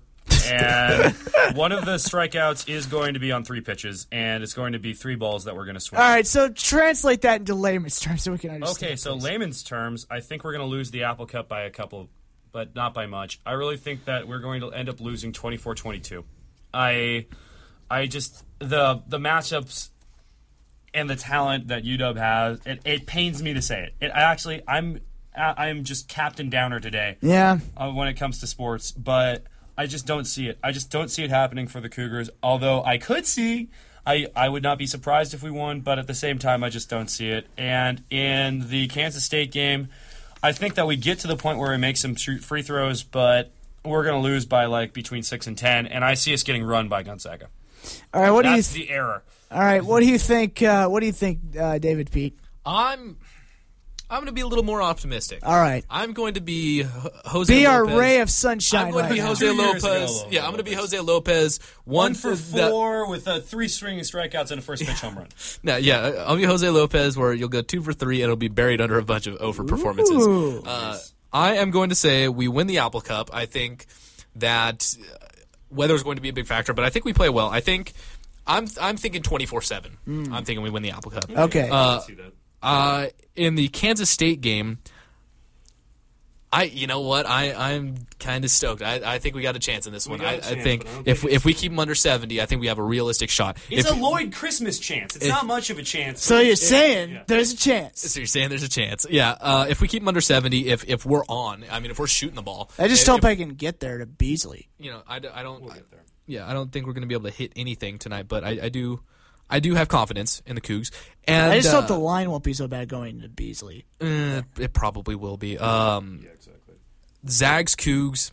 And one of the strikeouts is going to be on three pitches, and it's going to be three balls that we're going to swing. All right, so translate that into layman's terms so we can understand. Okay, so please. layman's terms, I think we're going to lose the Apple Cup by a couple, but not by much. I really think that we're going to end up losing twenty-four twenty-two. I, I just the the matchups and the talent that U W has, it, it pains me to say it. It I actually I'm I'm just Captain Downer today. Yeah. Uh, when it comes to sports, but I just don't see it. I just don't see it happening for the Cougars. Although I could see, I I would not be surprised if we won, but at the same time, I just don't see it. And in the Kansas State game, I think that we get to the point where we make some free throws, but we're going to lose by like between six and ten, and I see us getting run by Gonzaga. All right, what do you? That's Th- the error. All right, what do you think? Uh, what do you think, uh, David Pete? I'm I'm going to be a little more optimistic. All right, I'm going to be H- Jose be Lopez. our ray of sunshine. I'm going right to be now. Jose Two years Lopez. ago, yeah, I'm going to be Jose Lopez. One for that- four with uh, three swinging strikeouts and a first pitch home run. No, yeah, I'll be Jose Lopez, where you'll go two for three, and it'll be buried under a bunch of over performances. Ooh. Uh, I am going to say we win the Apple Cup. I think that uh, weather is going to be a big factor, but I think we play well. I think I'm I'm thinking twenty-four seven. I'm thinking we win the Apple Cup. Okay. I Uh, can see that. Uh, in the Kansas State game, I you know what I I'm kind of stoked. I, I think we got a chance in this one. got a I, I chance, think but I don't if think if we keep them under seventy, I think we have a realistic shot. It's if, a Lloyd Christmas chance. It's if- not much of a chance. so you're saying yeah. there's a chance? So you're saying there's a chance? Yeah. Uh, if we keep them under seventy, if if we're on, I mean, if we're shooting the ball, I just if, hope if, I can get there to Beasley. you know, I, d- I don't. We'll get there. Yeah, I don't think we're going to be able to hit anything tonight, but I, I do. I do have confidence in the Cougs, and I just uh, hope the line won't be so bad going to Beasley. eh, it probably will be. Um, Yeah, exactly. Zags Cougs.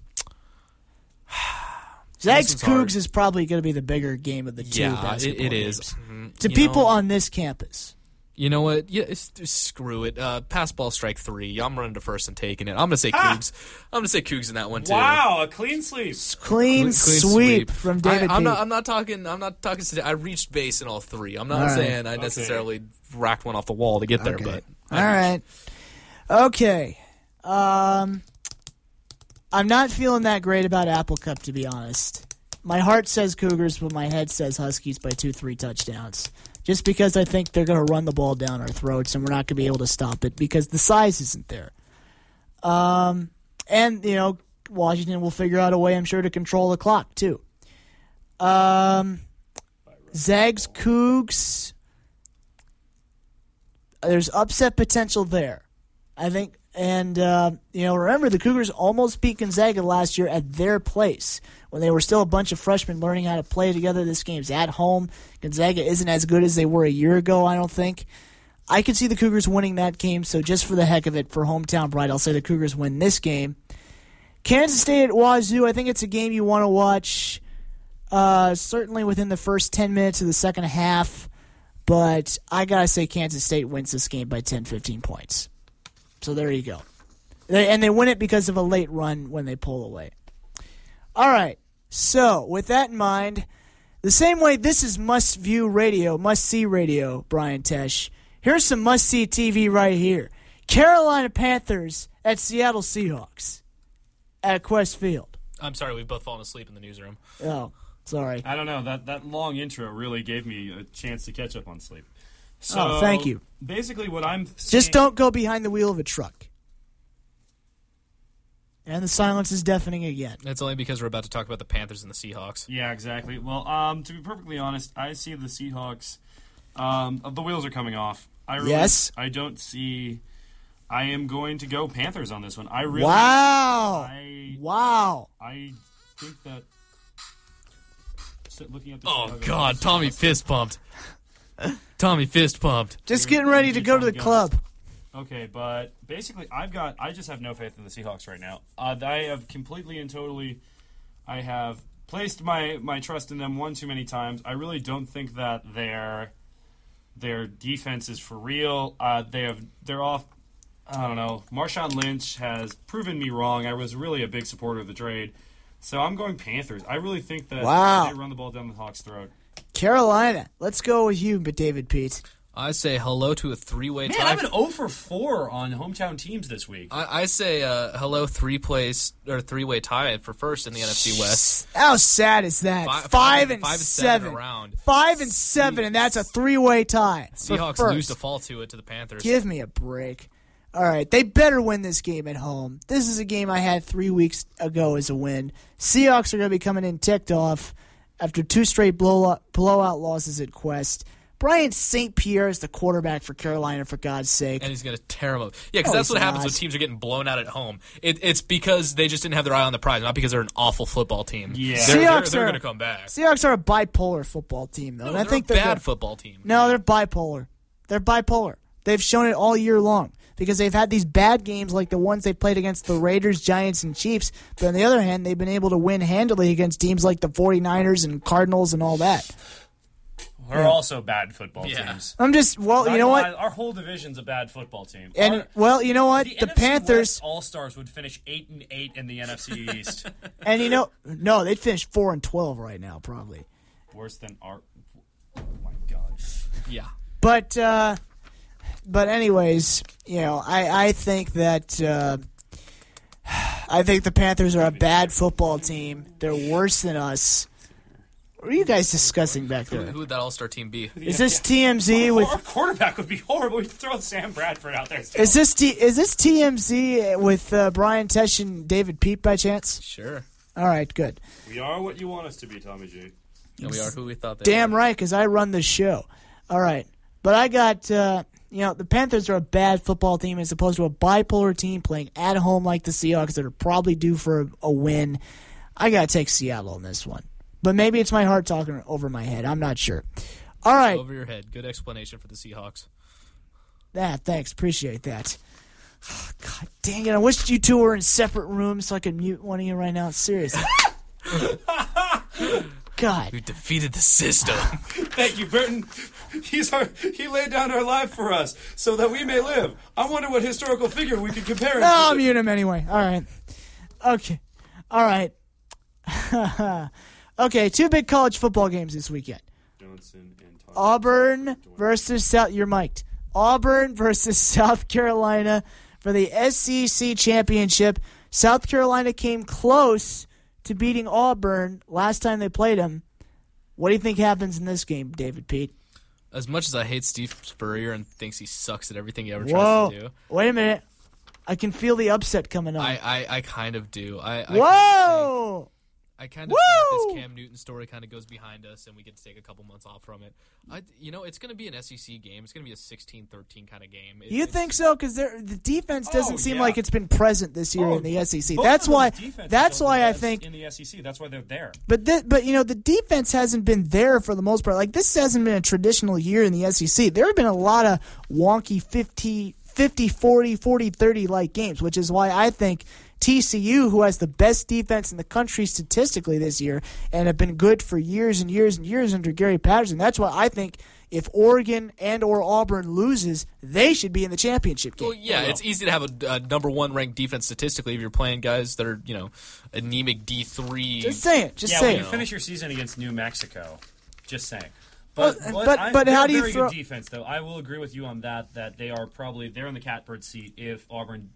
Zags This one's hard. Cougs is probably going to be the bigger game of the two Yeah, it, basketball it is. games. Mhm. To You people know- on this campus. You know what? Yeah, it's, it's- screw it. Uh, pass ball strike three. I'm running to first and taking it. I'm gonna say Ah! Cougs. I'm gonna say Cougs in that one too. Wow, a clean sweep. Clean, Clean sweep, from David I, I'm Pete. not. I'm not talking. I'm not talking. Today. I reached base in all three. I'm not All right. saying I necessarily racked one off the wall to get there, Okay. but All right. Okay. Um, I'm not feeling that great about Apple Cup, to be honest. My heart says Cougars, but my head says Huskies by two, three touchdowns. Just because I think they're going to run the ball down our throats and we're not going to be able to stop it because the size isn't there. Um, and, you know, Washington will figure out a way, I'm sure, to control the clock, too. Um, Zags, Cougs, there's upset potential there. I think, and, uh, you know, remember, the Cougars almost beat Gonzaga last year at their place when they were still a bunch of freshmen learning how to play together. This game's at home. Gonzaga isn't as good as they were a year ago, I don't think. I could see the Cougars winning that game, so just for the heck of it, for hometown pride, I'll say the Cougars win this game. Kansas State at Wazoo, I think it's a game you want to watch, uh, certainly within the first ten minutes of the second half, but I got to say Kansas State wins this game by ten, fifteen points. So there you go. They, and they win it because of a late run when they pull away. All right. So with that in mind, the same way this is must-view radio, must-see radio, Brian Tesh, here's some must-see T V right here. Carolina Panthers at Seattle Seahawks at Quest Field. I'm sorry. We've both fallen asleep in the newsroom. Oh, sorry. I don't know. That that long intro really gave me a chance to catch up on sleep. So, Oh, thank you. Basically, what I'm Just seeing- don't go behind the wheel of a truck. And the silence is deafening again. It's only because we're about to talk about the Panthers and the Seahawks. Yeah, exactly. Well, um, to be perfectly honest, I see the Seahawks. Um, the wheels are coming off. I really, Yes? I don't see. I am going to go Panthers on this one. I really. Wow. I Wow. I think that. so looking at the Oh Chicago God, Bears- Tommy fist pumped. Tommy fist pumped. Just getting ready to go to the club. Okay, but basically, I've got. I just have no faith in the Seahawks right now. Uh, I have completely and totally. I have placed my, my trust in them one too many times. I really don't think that their their defense is for real. Uh, they have. They're off. I don't know. Marshawn Lynch has proven me wrong. I was really a big supporter of the trade, so I'm going Panthers. I really think that Wow. they run the ball down the Hawks' throat. Carolina. Let's go with you, but David Pete. I say hello to a three-way Man, tie. I'm an zero for four on hometown teams this week. I, I say uh, hello three-place or three-way tie for first in the N F C West. How sad is that? Five- Five, five- and, five and seven. seven around. Five and seven, and that's a three-way tie. for Seahawks first. lose to fall to it to the Panthers. Give me a break. All right, they better win this game at home. This is a game I had three weeks ago as a win. Seahawks are going to be coming in ticked off after two straight blowout, blowout losses at Quest. Brian Saint Pierre is the quarterback for Carolina, for God's sake. And he's going to tear them up. Yeah, because No, that's he's what happens not. when teams are getting blown out at home. It, it's because they just didn't have their eye on the prize, not because they're an awful football team. Yeah. They're, they're, Seahawks they're are- going to come back. Seahawks are a bipolar football team, though. No, and I they're think a they're bad good. football team. No, they're bipolar. They're bipolar. They've shown it all year long because they've had these bad games like the ones they played against the Raiders, Giants, and Chiefs. But on the other hand, they've been able to win handily against teams like the 49ers and Cardinals and all that. We're also bad football Yeah. teams. I'm just, well, Not you know gonna what? lie, our whole division's a bad football team. And, Our- well, you know what? the, The N F C Panthers, West All-Stars would finish eight and eight in the N F C East. and you know, no, they'd finish four and twelve right now, probably. Worse than our. Oh my god. Yeah. But, uh, but anyways, you know, I, I think that, uh, I think the Panthers are a bad football team. They're worse than us. What are you guys discussing back Who, there? who would that all-star team be? Is this T M Z with? Our quarterback would be horrible. We'd throw Sam Bradford out there. Still. Is this T? Is this T M Z with uh, Brian Tesh and David Pete by chance? Sure. All right, good. We are what you want us to be, Tommy G. Yeah, we are who we thought they Damn were. right, because I run the show. All right, but I got uh, you know the Panthers are a bad football team as opposed to a bipolar team playing at home like the Seahawks that are probably due for a, a win. I gotta take Seattle in this one, but maybe it's my heart talking over my head. I'm not sure. All right, Over your head. Good explanation for the Seahawks. ah, thanks, appreciate that. God dang it! I wish you two were in separate rooms so I could mute one of you right now. Seriously. God. We defeated the system. Thank you, Burton. He's our, he laid down our life for us so that we may live. I wonder what historical figure we could compare him No, I'll to. mute him anyway. All right. Okay. All right. Okay, two big college football games this weekend. Johnson and Todd. Auburn versus South. You're mic'd. Auburn versus South Carolina for the S E C championship. South Carolina came close to beating Auburn last time they played them. What do you think happens in this game, David Pete? As much as I hate Steve Spurrier and thinks he sucks at everything he ever Whoa. tries to do, Wait a minute. I can feel the upset coming on. I, I, I kind of do. I, I Kind of Whoa! I kind of think Woo! this Cam Newton story kind of goes behind us, and we get to take a couple months off from it. I, you know, it's going to be an S E C game. It's going to be a sixteen thirteen kind of game. It, You it's- think so? Because the defense doesn't Oh, seem yeah. like it's been present this year Oh, in the S E C. both That's of those why. defenses That's are the why I best think. in the S E C. That's why they're there. But th- but you know the defense hasn't been there for the most part. Like this hasn't been a traditional year in the S E C. There have been a lot of wonky fifty, fifty, forty, forty, thirty like games, which is why I think T C U, who has the best defense in the country statistically this year and have been good for years and years and years under Gary Patterson, that's why I think if Oregon and or Auburn loses, they should be in the championship game. Well, yeah, it's easy to have a, a number one ranked defense statistically if you're playing guys that are, you know, anemic D three. Just saying, just yeah, saying. when you finish your season against New Mexico, just saying. Well, But but- I- but they're how a do you very throw- good defense, though. I will agree with you on that. That they are probably they're in the catbird seat if Auburn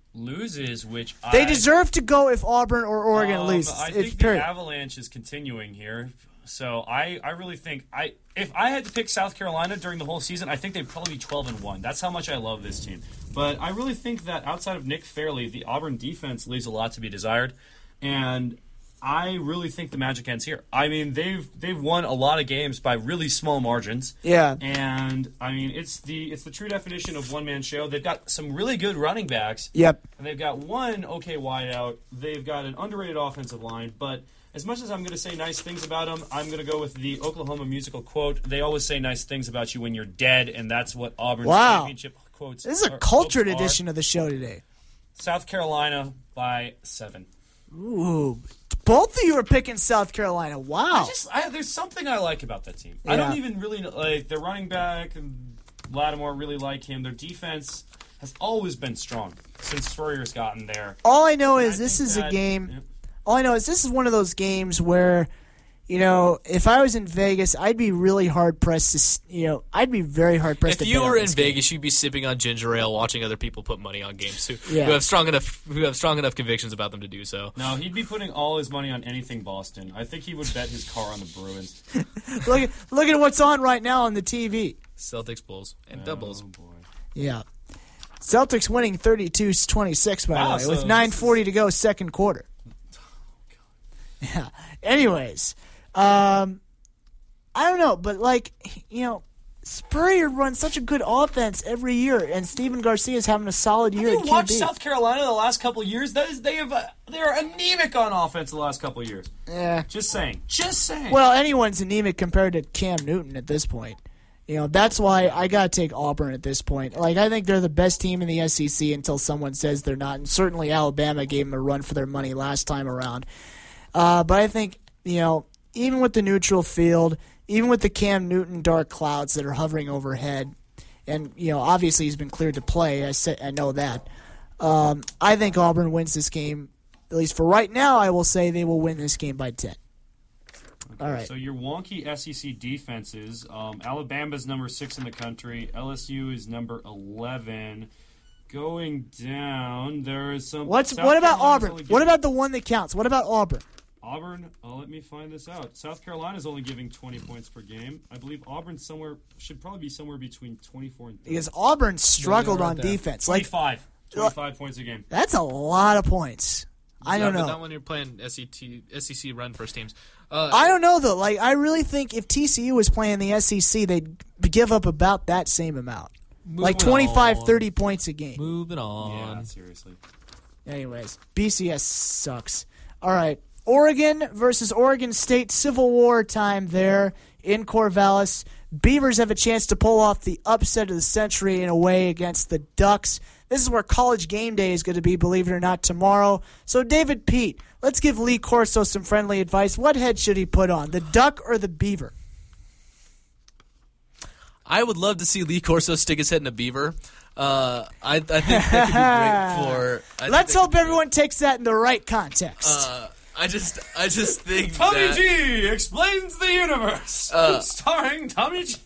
loses, which They I, deserve to go if Auburn or Oregon um, loses. I It's think the period. avalanche is continuing here. So I, I really think I if I had to pick South Carolina during the whole season, I think they'd probably be twelve and one. That's how much I love this team. But I really think that outside of Nick Fairley, the Auburn defense leaves a lot to be desired, and I really think the magic ends here. I mean, they've they've won a lot of games by really small margins. Yeah. And I mean, it's the it's the true definition of one man show. They've got some really good running backs. Yep. And they've got one okay wideout. They've got an underrated offensive line. But as much as I'm going to say nice things about them, I'm going to go with the Oklahoma musical quote. They always say nice things about you when you're dead, and that's what Auburn's Wow. championship quotes. This is a are- cultured quotes are. edition of the show today. South Carolina by seven. Ooh. Both of you are picking South Carolina. Wow. I just I, there's something I like about that team. I Yeah. don't even really know, like their running back. Lattimore really like him. Their defense has always been strong since Spurrier's gotten there. All I know I is this think is that- a game. Yep. All I know is this is one of those games where you know, if I was in Vegas, I'd be really hard pressed to, s- you know, I'd be very hard pressed. If to you bet on were in this game. Vegas, you'd be sipping on ginger ale, watching other people put money on games who, Yeah. who have strong enough who have strong enough convictions about them to do so. No, he'd be putting all his money on anything Boston. I think he would bet his car on the Bruins. look at look at what's on right now on the T V. Celtics, Bulls, and doubles. Oh, boy. Yeah, Celtics winning thirty-two twenty-six by Wow, the way, so with this nine forty to go, second quarter. Yeah. Anyways, um, I don't know, but like you know, Spurrier runs such a good offense every year, and Steven Garcia's having a solid year Have at you watched Q B. South Carolina the last couple of years? That is, they have uh, they are anemic on offense the last couple of years. Yeah. Just saying. Just saying. Well, anyone's anemic compared to Cam Newton at this point. You know, that's why I got to take Auburn at this point. Like, I think they're the best team in the S E C until someone says they're not. And certainly Alabama gave them a run for their money last time around. Uh, but I think, you know, even with the neutral field, even with the Cam Newton dark clouds that are hovering overhead, and, you know, obviously he's been cleared to play. I, say, I know that. Um, I think Auburn wins this game. At least for right now, I will say they will win this game by ten. All right. So your wonky S E C defenses, um, Alabama's number six in the country. L S U is number eleven. Going down, there is some. What's South what about Carolina's Auburn? only What giving- about the one that counts? What about Auburn? Auburn? Oh, let me find this out. South Carolina's only giving twenty points per game. I believe Auburn somewhere should probably be somewhere between twenty-four and thirty. Because Auburn struggled right on there. defense. Like twenty-five. twenty-five points a game. that's a lot of points. I Yeah, don't but know. not when you're playing S E C S E C run first teams. Uh, I don't know though. Like I really think if T C U was playing the S E C, they'd give up about that same amount, like Moving twenty-five, on. thirty points a game. Moving on. Yeah, seriously. Anyways, B C S sucks. All right, Oregon versus Oregon State, Civil War time there in Corvallis. Beavers have a chance to pull off the upset of the century in a way against the Ducks. This is where College Game Day is going to be, believe it or not, tomorrow. So, David Pete, let's give Lee Corso some friendly advice. What head should he put on, the Duck or the Beaver? I would love to see Lee Corso stick his head in a beaver. Uh, I, I think that could be great for. I think Let's that hope could be everyone takes that in the right context. Uh, I just, I just think Tommy that, G explains the universe, Uh, starring Tommy G.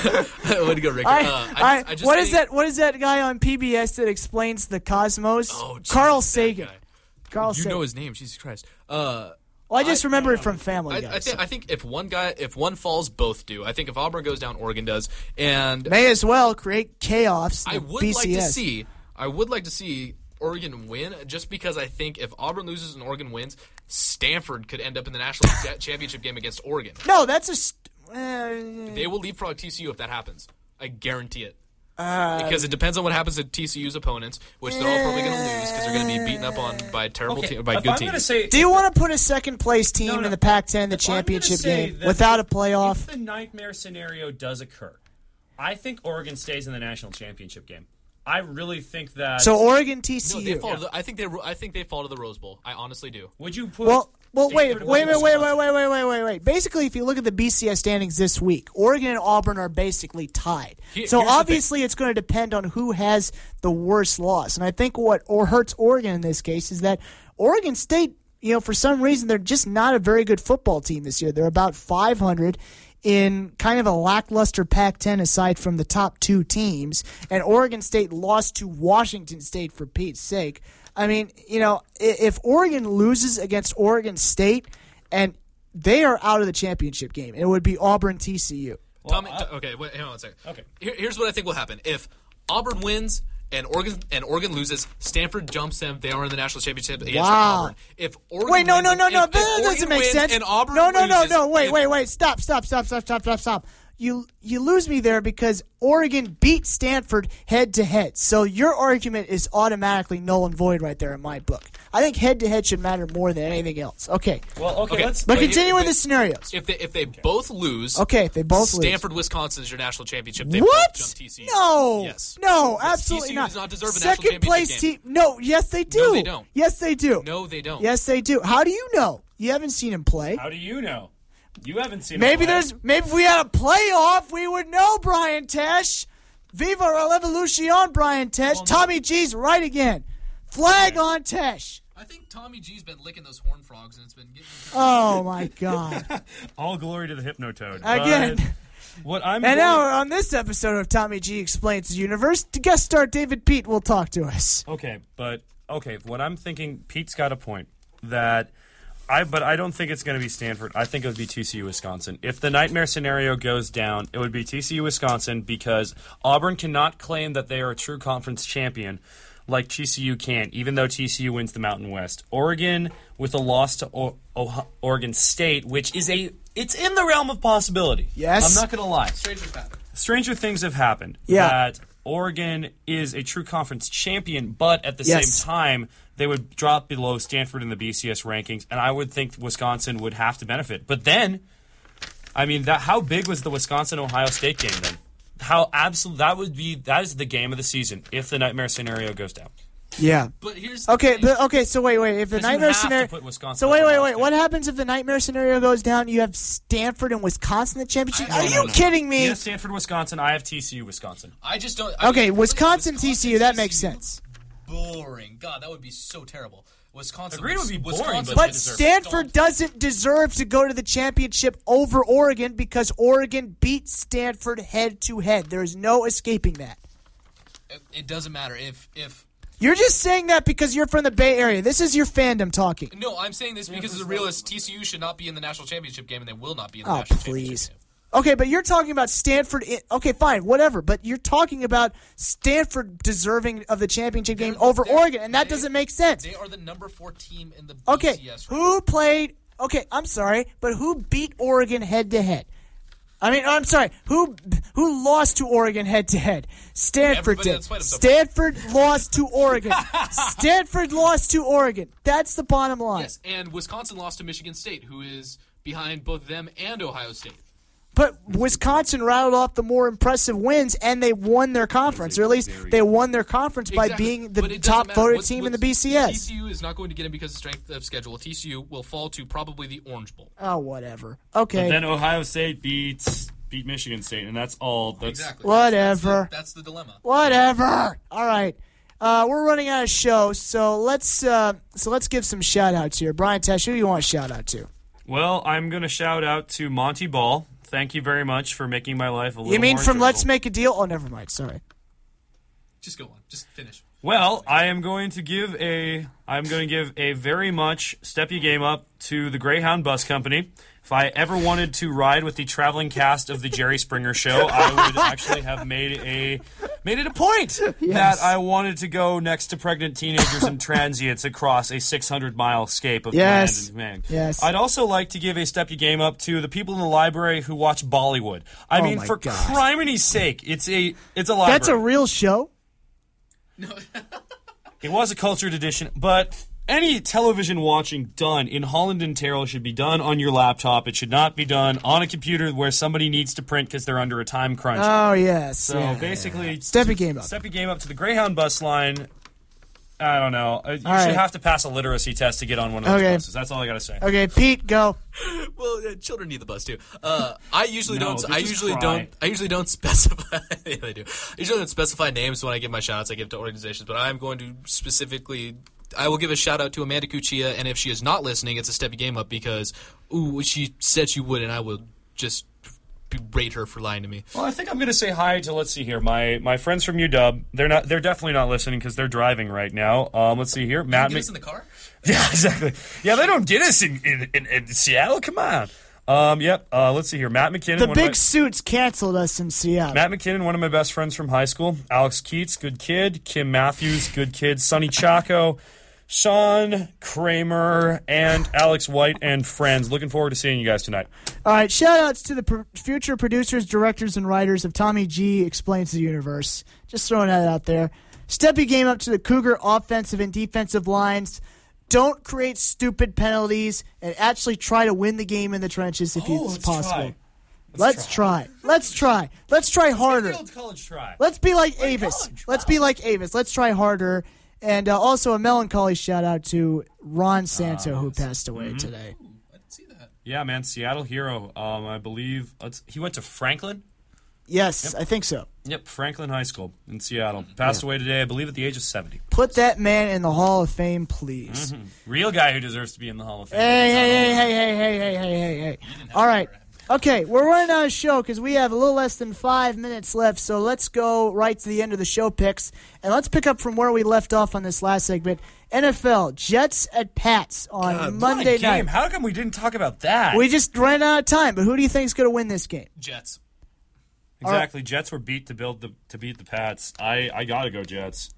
Way to go, Rick. I, uh, I, I, I just what is think- that? What is that guy on P B S that explains the cosmos? Oh, Jesus, Carl that Sagan. guy. Carl You Sagan. know his name, Jesus Christ. Uh, well, I just I- remember it from Family I, Guy. I think, so. I think if one guy, if one falls, both do. I think if Auburn goes down, Oregon does, and May as well create chaos. in I the would B C S. like to see. I would like to see Oregon win, just because I think if Auburn loses and Oregon wins, Stanford could end up in the national cha- championship game against Oregon. No, that's a. St- uh, They will leapfrog T C U if that happens. I guarantee it. uh, Because it depends on what happens to T C U's opponents, which they're all probably going to lose because they're going to be beaten up on by terrible Okay, te- by if good I'm teams. gonna say, do you want to put a second place team No, no. in the Pac ten, the if I'm gonna championship say game, that without a if- playoff? If the nightmare scenario does occur, I think Oregon stays in the national championship game. I really think that. So Oregon, T no, C they U. fall to the, I think they I think they fall to the Rose Bowl. I honestly do. would you put? Well, well, wait, Stanford wait, wait, against wait, wait, Wisconsin? wait, wait, wait, wait, wait. Basically, if you look at the B C S standings this week, Oregon and Auburn are basically tied. Here- so here's the obviously, it's going to depend on who has the worst loss. And I think what or hurts Oregon in this case is that Oregon State, you know, for some reason, they're just not a very good football team this year. They're about five hundred in kind of a lackluster Pac ten aside from the top two teams. And Oregon State lost to Washington State, for Pete's sake. I mean, you know, i- if Oregon loses against Oregon State, and they are out of the championship game, it would be Auburn T C U. Tommy, I- okay, wait, hang on one second. Okay. Here, here's what I think will happen: if Auburn wins and Oregon and Oregon loses, Stanford jumps them. They are in the national championship against Wow. Auburn. If Oregon Wait, no, wins, no, no, no, if- that if doesn't Oregon make wins sense. And Auburn no, no, no, loses, no. Wait, if- wait, wait. Stop, stop, stop, stop, stop, stop, stop. You you lose me there because Oregon beat Stanford head to head. So your argument is automatically null and void right there in my book. I think head to head should matter more than anything else. Okay, Well, okay, Okay. let's. but Wait, continue if with they- the scenarios. If they if they both lose, Okay, if they both lose. Stanford, Wisconsin is your national championship. They What? both jump T C U. No, Yes. no, Yes, absolutely T C U not. does not deserve a national Second championship place game. team. No, yes they do. No, they don't. Yes they do. No, they don't. Yes they do. How do you know? You haven't seen him play. How do you know? You haven't seen. Maybe him play. there's maybe if we had a playoff, we would know, Brian Tesh. Viva la revolution, Brian Tesh. Well, no. Tommy G's right again. Flag on Tesh. I think Tommy G's been licking those horn frogs, and it's been getting. Oh my God! All glory to the Hypnotoad. Again. But what I'm And going- now on this episode of Tommy G Explains the Universe, the guest star David Pete will talk to us. Okay, but okay, what I'm thinking, Pete's got a point that I, but I don't think it's going to be Stanford. I think it would be T C U Wisconsin. If the nightmare scenario goes down, it would be T C U Wisconsin because Auburn cannot claim that they are a true conference champion like T C U can, even though T C U wins the Mountain West. Oregon with a loss to o- o- Oregon State, which is a it's in the realm of possibility. Yes. I'm not going to lie. Stranger happened. Stranger things have happened. Yeah. That Oregon is a true conference champion, but at the Yes. same time, they would drop below Stanford in the B C S rankings, and I would think Wisconsin would have to benefit. But then, I mean, that how big was the Wisconsin-Ohio State game then? How absolute that would be? That is the game of the season if the nightmare scenario goes down. Yeah. But here's the Okay, thing. but okay. So wait, wait. If the Because you nightmare have to scenario. put Wisconsin So up wait, on wait, Ohio wait. State. What happens if the nightmare scenario goes down? You have Stanford and Wisconsin in the championship. I- Are no, you no, no. kidding me? He has Stanford, Wisconsin. I have T C U, Wisconsin. I just don't. I Okay, mean, Wisconsin, T C U. That T C U, makes sense. Boring. God, that would be so terrible. Wisconsin. Agreed, it would be boring, Wisconsin but But they deserve it. Stanford doesn't deserve to go to the championship over Oregon because Oregon beat Stanford head to head. There is no escaping that. It, it doesn't matter if if. You're just saying that because you're from the Bay Area. This is your fandom talking. No, I'm saying this because as a realist, T C U should not be in the national championship game, and they will not be in the Oh, national please. championship game. Okay, but you're talking about Stanford. In, okay, fine, whatever. But you're talking about Stanford deserving of the championship game They're- over they're- Oregon, and that they- doesn't make sense. They are the number four team in the B Okay, C S. who played? Okay, I'm sorry, but who beat Oregon head to head? I mean, I'm sorry, who who lost to Oregon head to head? Stanford Everybody did. that's played them so far. Stanford lost to Oregon. Stanford lost to Oregon. That's the bottom line. Yes, and Wisconsin lost to Michigan State, who is behind both them and Ohio State. But Wisconsin rattled off the more impressive wins, and they won their conference, or at least they won their conference by Exactly. being But the it doesn't top matter. voted What's- team in what's- the B C T S. C U is not going to get in because of strength of schedule. T C U will fall to probably the Orange Bowl. Oh, whatever. Okay. Then Ohio State beats beat Michigan State, and that's all. That's Exactly. Whatever. That's the, that's the dilemma. Whatever. All right. Uh, we're running out of show, so let's uh, so let's give some shout outs here. Brian Tesh, who do you want to shout out to? Well, I'm going to shout out to Monty Ball. Thank you very much for making my life a little You mean more from Let's enjoyable. Make a Deal? Oh, never mind. Sorry. Just go on. Just finish. Well, I am going to give a I'm going to give a very much step your game up to the Greyhound Bus Company. If I ever wanted to ride with the traveling cast of the Jerry Springer Show, I would actually have made a made it a point that I wanted to go next to pregnant teenagers and transients across a six hundred mile scape of Yes. land and man. Yes. I'd also like to give a step your game up to the people in the library who watch Bollywood. I Oh mean, my for God. crimini's sake, it's a it's a library. That's a real show? It was a cultured edition, but any television watching done in Holland and Terrell should be done on your laptop. It should not be done on a computer where somebody needs to print because they're under a time crunch. Oh, yes. so yeah. basically, Step your game up. Step your game up to the Greyhound bus line. I don't know. Uh, You should right. have to pass a literacy test to get on one of those Okay. buses. That's all I got to say. Okay, Pete, go. Well, uh, children need the bus too. Uh, I usually No, don't. they I just usually cry. don't. I usually don't specify. Yeah, they do. I usually don't specify names when I give my shout outs. I give to organizations, but I'm going to specifically. I will give a shout out to Amanda Cuccia, and if she is not listening, it's a step game up because, ooh, she said she would, and I will just berate her for lying to me. Well, I think I'm going to say hi to, let's see here, my my friends from U W. They're not. They're definitely not listening because they're driving right now. Um, let's see here, Matt. Get Mc- us in the car. Yeah, exactly. Yeah, they don't get us in, in, in, in Seattle. Come on. Um, yep. Uh, let's see here. Matt McKinnon. The one big of suits canceled us in Seattle. my, Matt McKinnon, one of my best friends from high school. Alex Keats, good kid. Kim Matthews, good kid. Sonny Chaco, Sean Kramer, and Alex White and friends. Looking forward to seeing you guys tonight. All right, shout outs to the pr- future producers, directors, and writers of Tommy G Explains the Universe. Just throwing that out there. Step your game up to the Cougar offensive and defensive lines. Don't create stupid penalties and actually try to win the game in the trenches if Oh, it's let's possible. try. Let's try. Let's try. Let's try harder. Old college try. Let's be like Like Avis. college. Let's Wow. be like Avis. Let's try harder. And uh, also a melancholy shout out to Ron Santo, who passed away Mm-hmm. today. Ooh, I didn't see that. Yeah, man, Seattle hero. Um, I believe let's, he went to Franklin. Yes, Yep. I think so. Yep, Franklin High School in Seattle. Passed away today, I believe, at the age of seventy. Put that man in the Hall of Fame, please. Mm-hmm. Real guy who deserves to be in the Hall of Fame. Hey, hey, hey, hey, hey, hey, hey, hey, hey, hey. All right. Okay, we're running on a show because we have a little less than five minutes left, so let's go right to the end of the show picks, and let's pick up from where we left off on this last segment. N F L, Jets at Pats on God, Monday what a game. night. How come we didn't talk about that? We just ran out of time, but who do you think is going to win this game? Jets. Exactly. Jets were beat to build the to beat the Pats. I, I gotta go Jets.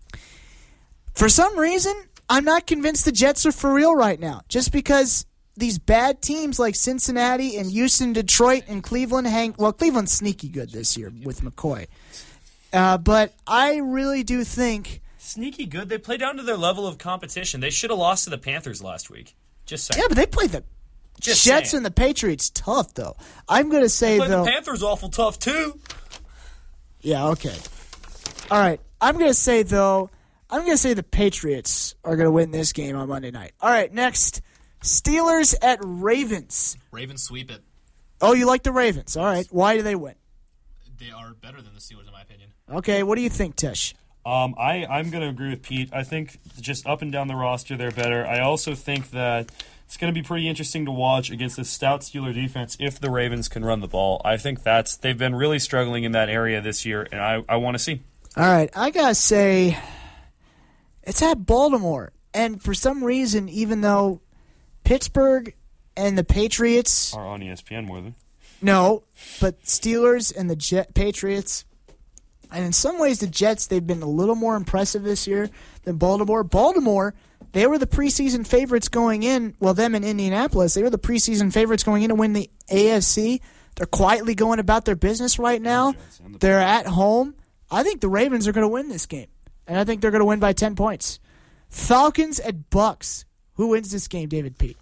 For some reason, I'm not convinced the Jets are for real right now, just because these bad teams like Cincinnati and Houston, Detroit, and Cleveland hang. Well, Cleveland's sneaky good this year with McCoy. Uh, but I really do think. Sneaky good. They play down to their level of competition. They should have lost to the Panthers last week. Just saying. Yeah, but they played the Just Jets saying. and the Patriots tough, though. I'm going to say, But though. the Panthers awful tough, too. Yeah, okay. All right. I'm going to say, though, I'm going to say the Patriots are going to win this game on Monday night. All right, next. Steelers at Ravens. Ravens sweep it. Oh, you like the Ravens. All right. Why do they win? They are better than the Steelers, in my opinion. Okay, what do you think, Tish? Um, I, I'm going to agree with Pete. I think just up and down the roster, they're better. I also think that it's going to be pretty interesting to watch against this stout Steeler defense if the Ravens can run the ball. I think that's they've been really struggling in that area this year, and I, I want to see. All right, I got to say, it's at Baltimore. And for some reason, even though Pittsburgh and the Patriots, Are on E S P N more than. no, but Steelers and the Jet Patriots, and in some ways the Jets, they've been a little more impressive this year than Baltimore. Baltimore, they were the preseason favorites going in. Well, them in Indianapolis, they were the preseason favorites going in to win the A F C. They're quietly going about their business right now. They're at home. I think the Ravens are going to win this game, and I think they're going to win by ten points. Falcons at Bucks. Who wins this game, David Pete?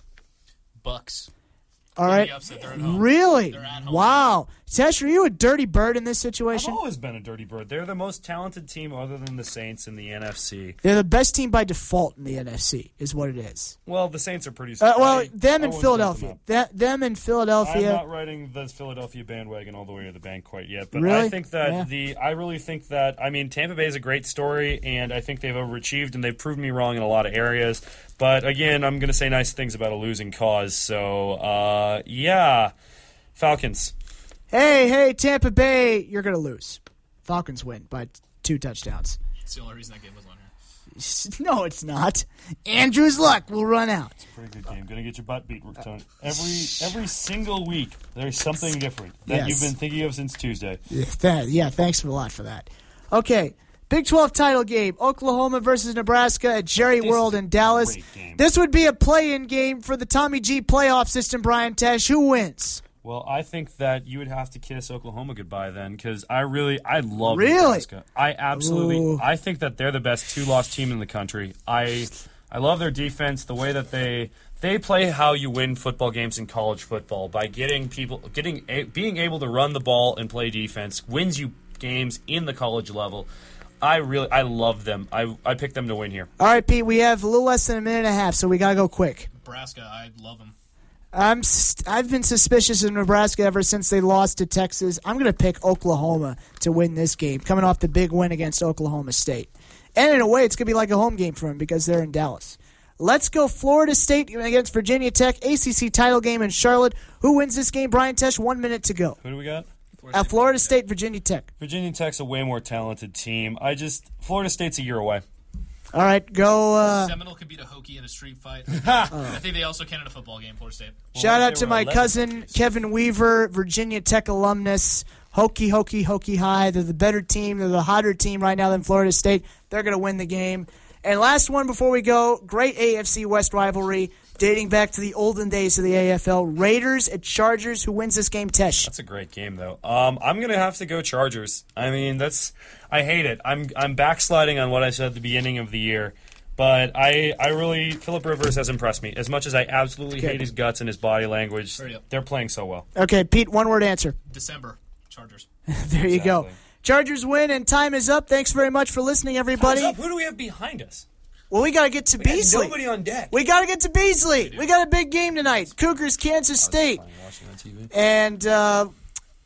Bucks. All right. The upset, they're at home. Really? They're at home. Wow. Tesh, are you a dirty bird in this I've situation? always been a dirty bird. They're the most talented team other than the Saints in the N F C. They're the best team by default in the N F C, is what it is. Well, the Saints are pretty. Uh, well, I- them I in wouldn't Philadelphia. put them That, them in up. I'm Philadelphia. not riding the Philadelphia bandwagon all the way to the bank quite yet, but Really? I think that Yeah. the I really think that I mean Tampa Bay is a great story, and I think they've overachieved and they've proven me wrong in a lot of areas. But again, I'm going to say nice things about a losing cause. So uh, yeah, Falcons. Hey, hey, Tampa Bay, you're going to lose. Falcons win by t- two touchdowns. It's the only reason that game was on here. No, it's not. Andrew's luck will run out. Pretty good game. Going to get your butt beat, Tony. Every every single week, there's something different that Yes. you've been thinking of since Tuesday. Yeah, that- yeah, thanks a lot for that. Okay, Big twelve title game, Oklahoma versus Nebraska at Jerry This World is a in Dallas. great game. This would be a play-in game for the Tommy G playoff system, Brian Tesh. Who wins? Well, I think that you would have to kiss Oklahoma goodbye then, because I really, I love Really? Nebraska. I absolutely, Ooh. I think that they're the best two-loss team in the country. I, I love their defense, the way that they they play how you win football games in college football by getting people, getting, a, being able to run the ball and play defense wins you games in the college level. I really, I love them. I, I picked them to win here. All right, Pete, we have a little less than a minute and a half, so we got to go quick. Nebraska, I love them. I'm st- I've been suspicious of Nebraska ever since they lost to Texas. I'm going to pick Oklahoma to win this game, coming off the big win against Oklahoma State. And in a way, it's going to be like a home game for them because they're in Dallas. Let's go Florida State against Virginia Tech, A C C title game in Charlotte. Who wins this game? Brian Tesh, one minute to go. Who do we got? Uh, Florida State, Virginia Tech. Virginia Tech's a way more talented team. I just, Florida State's a year away. All right, go. Uh, Seminole could beat a Hokie in a street fight. I think they also can in a football game, Florida State. shout Well, out they to were my eleven cousin, Hokies. Kevin Weaver, Virginia Tech alumnus. Hokey, hokey, hokey high. They're the better team. They're the hotter team right now than Florida State. They're going to win the game. And last one before we go, great A F C West rivalry dating back to the olden days of the A F L. Raiders at Chargers. Who wins this game, Tesh? That's a great game, though. Um, I'm gonna have to go Chargers. I mean, that's I hate it. I'm I'm backsliding on what I said at the beginning of the year, but I I really Phillip Rivers has impressed me. As much as I absolutely Okay. hate his guts and his body language, Hurry up. they're playing so well. Okay, Pete, one word answer. December, Chargers. There you go. Exactly. Chargers win, and time is up. Thanks very much for listening, everybody. What's up? Who do we have behind us? Well, we got to get to We got Beasley. nobody on deck. We got to get to Beasley. We got a big game tonight. Cougars, Kansas State. And uh,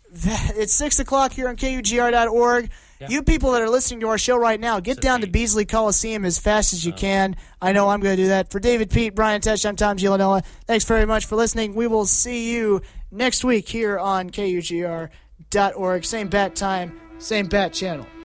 it's six o'clock here on K U G R dot org. Yeah. You people that are listening to our show right now, get So down to eight. Beasley Coliseum as fast as you can. I know I'm going to do that. For David, Pete, Brian Tesh, I'm Tom Giulianoa. Thanks very much for listening. We will see you next week here on K U G R dot org. Same bat time, same bat channel.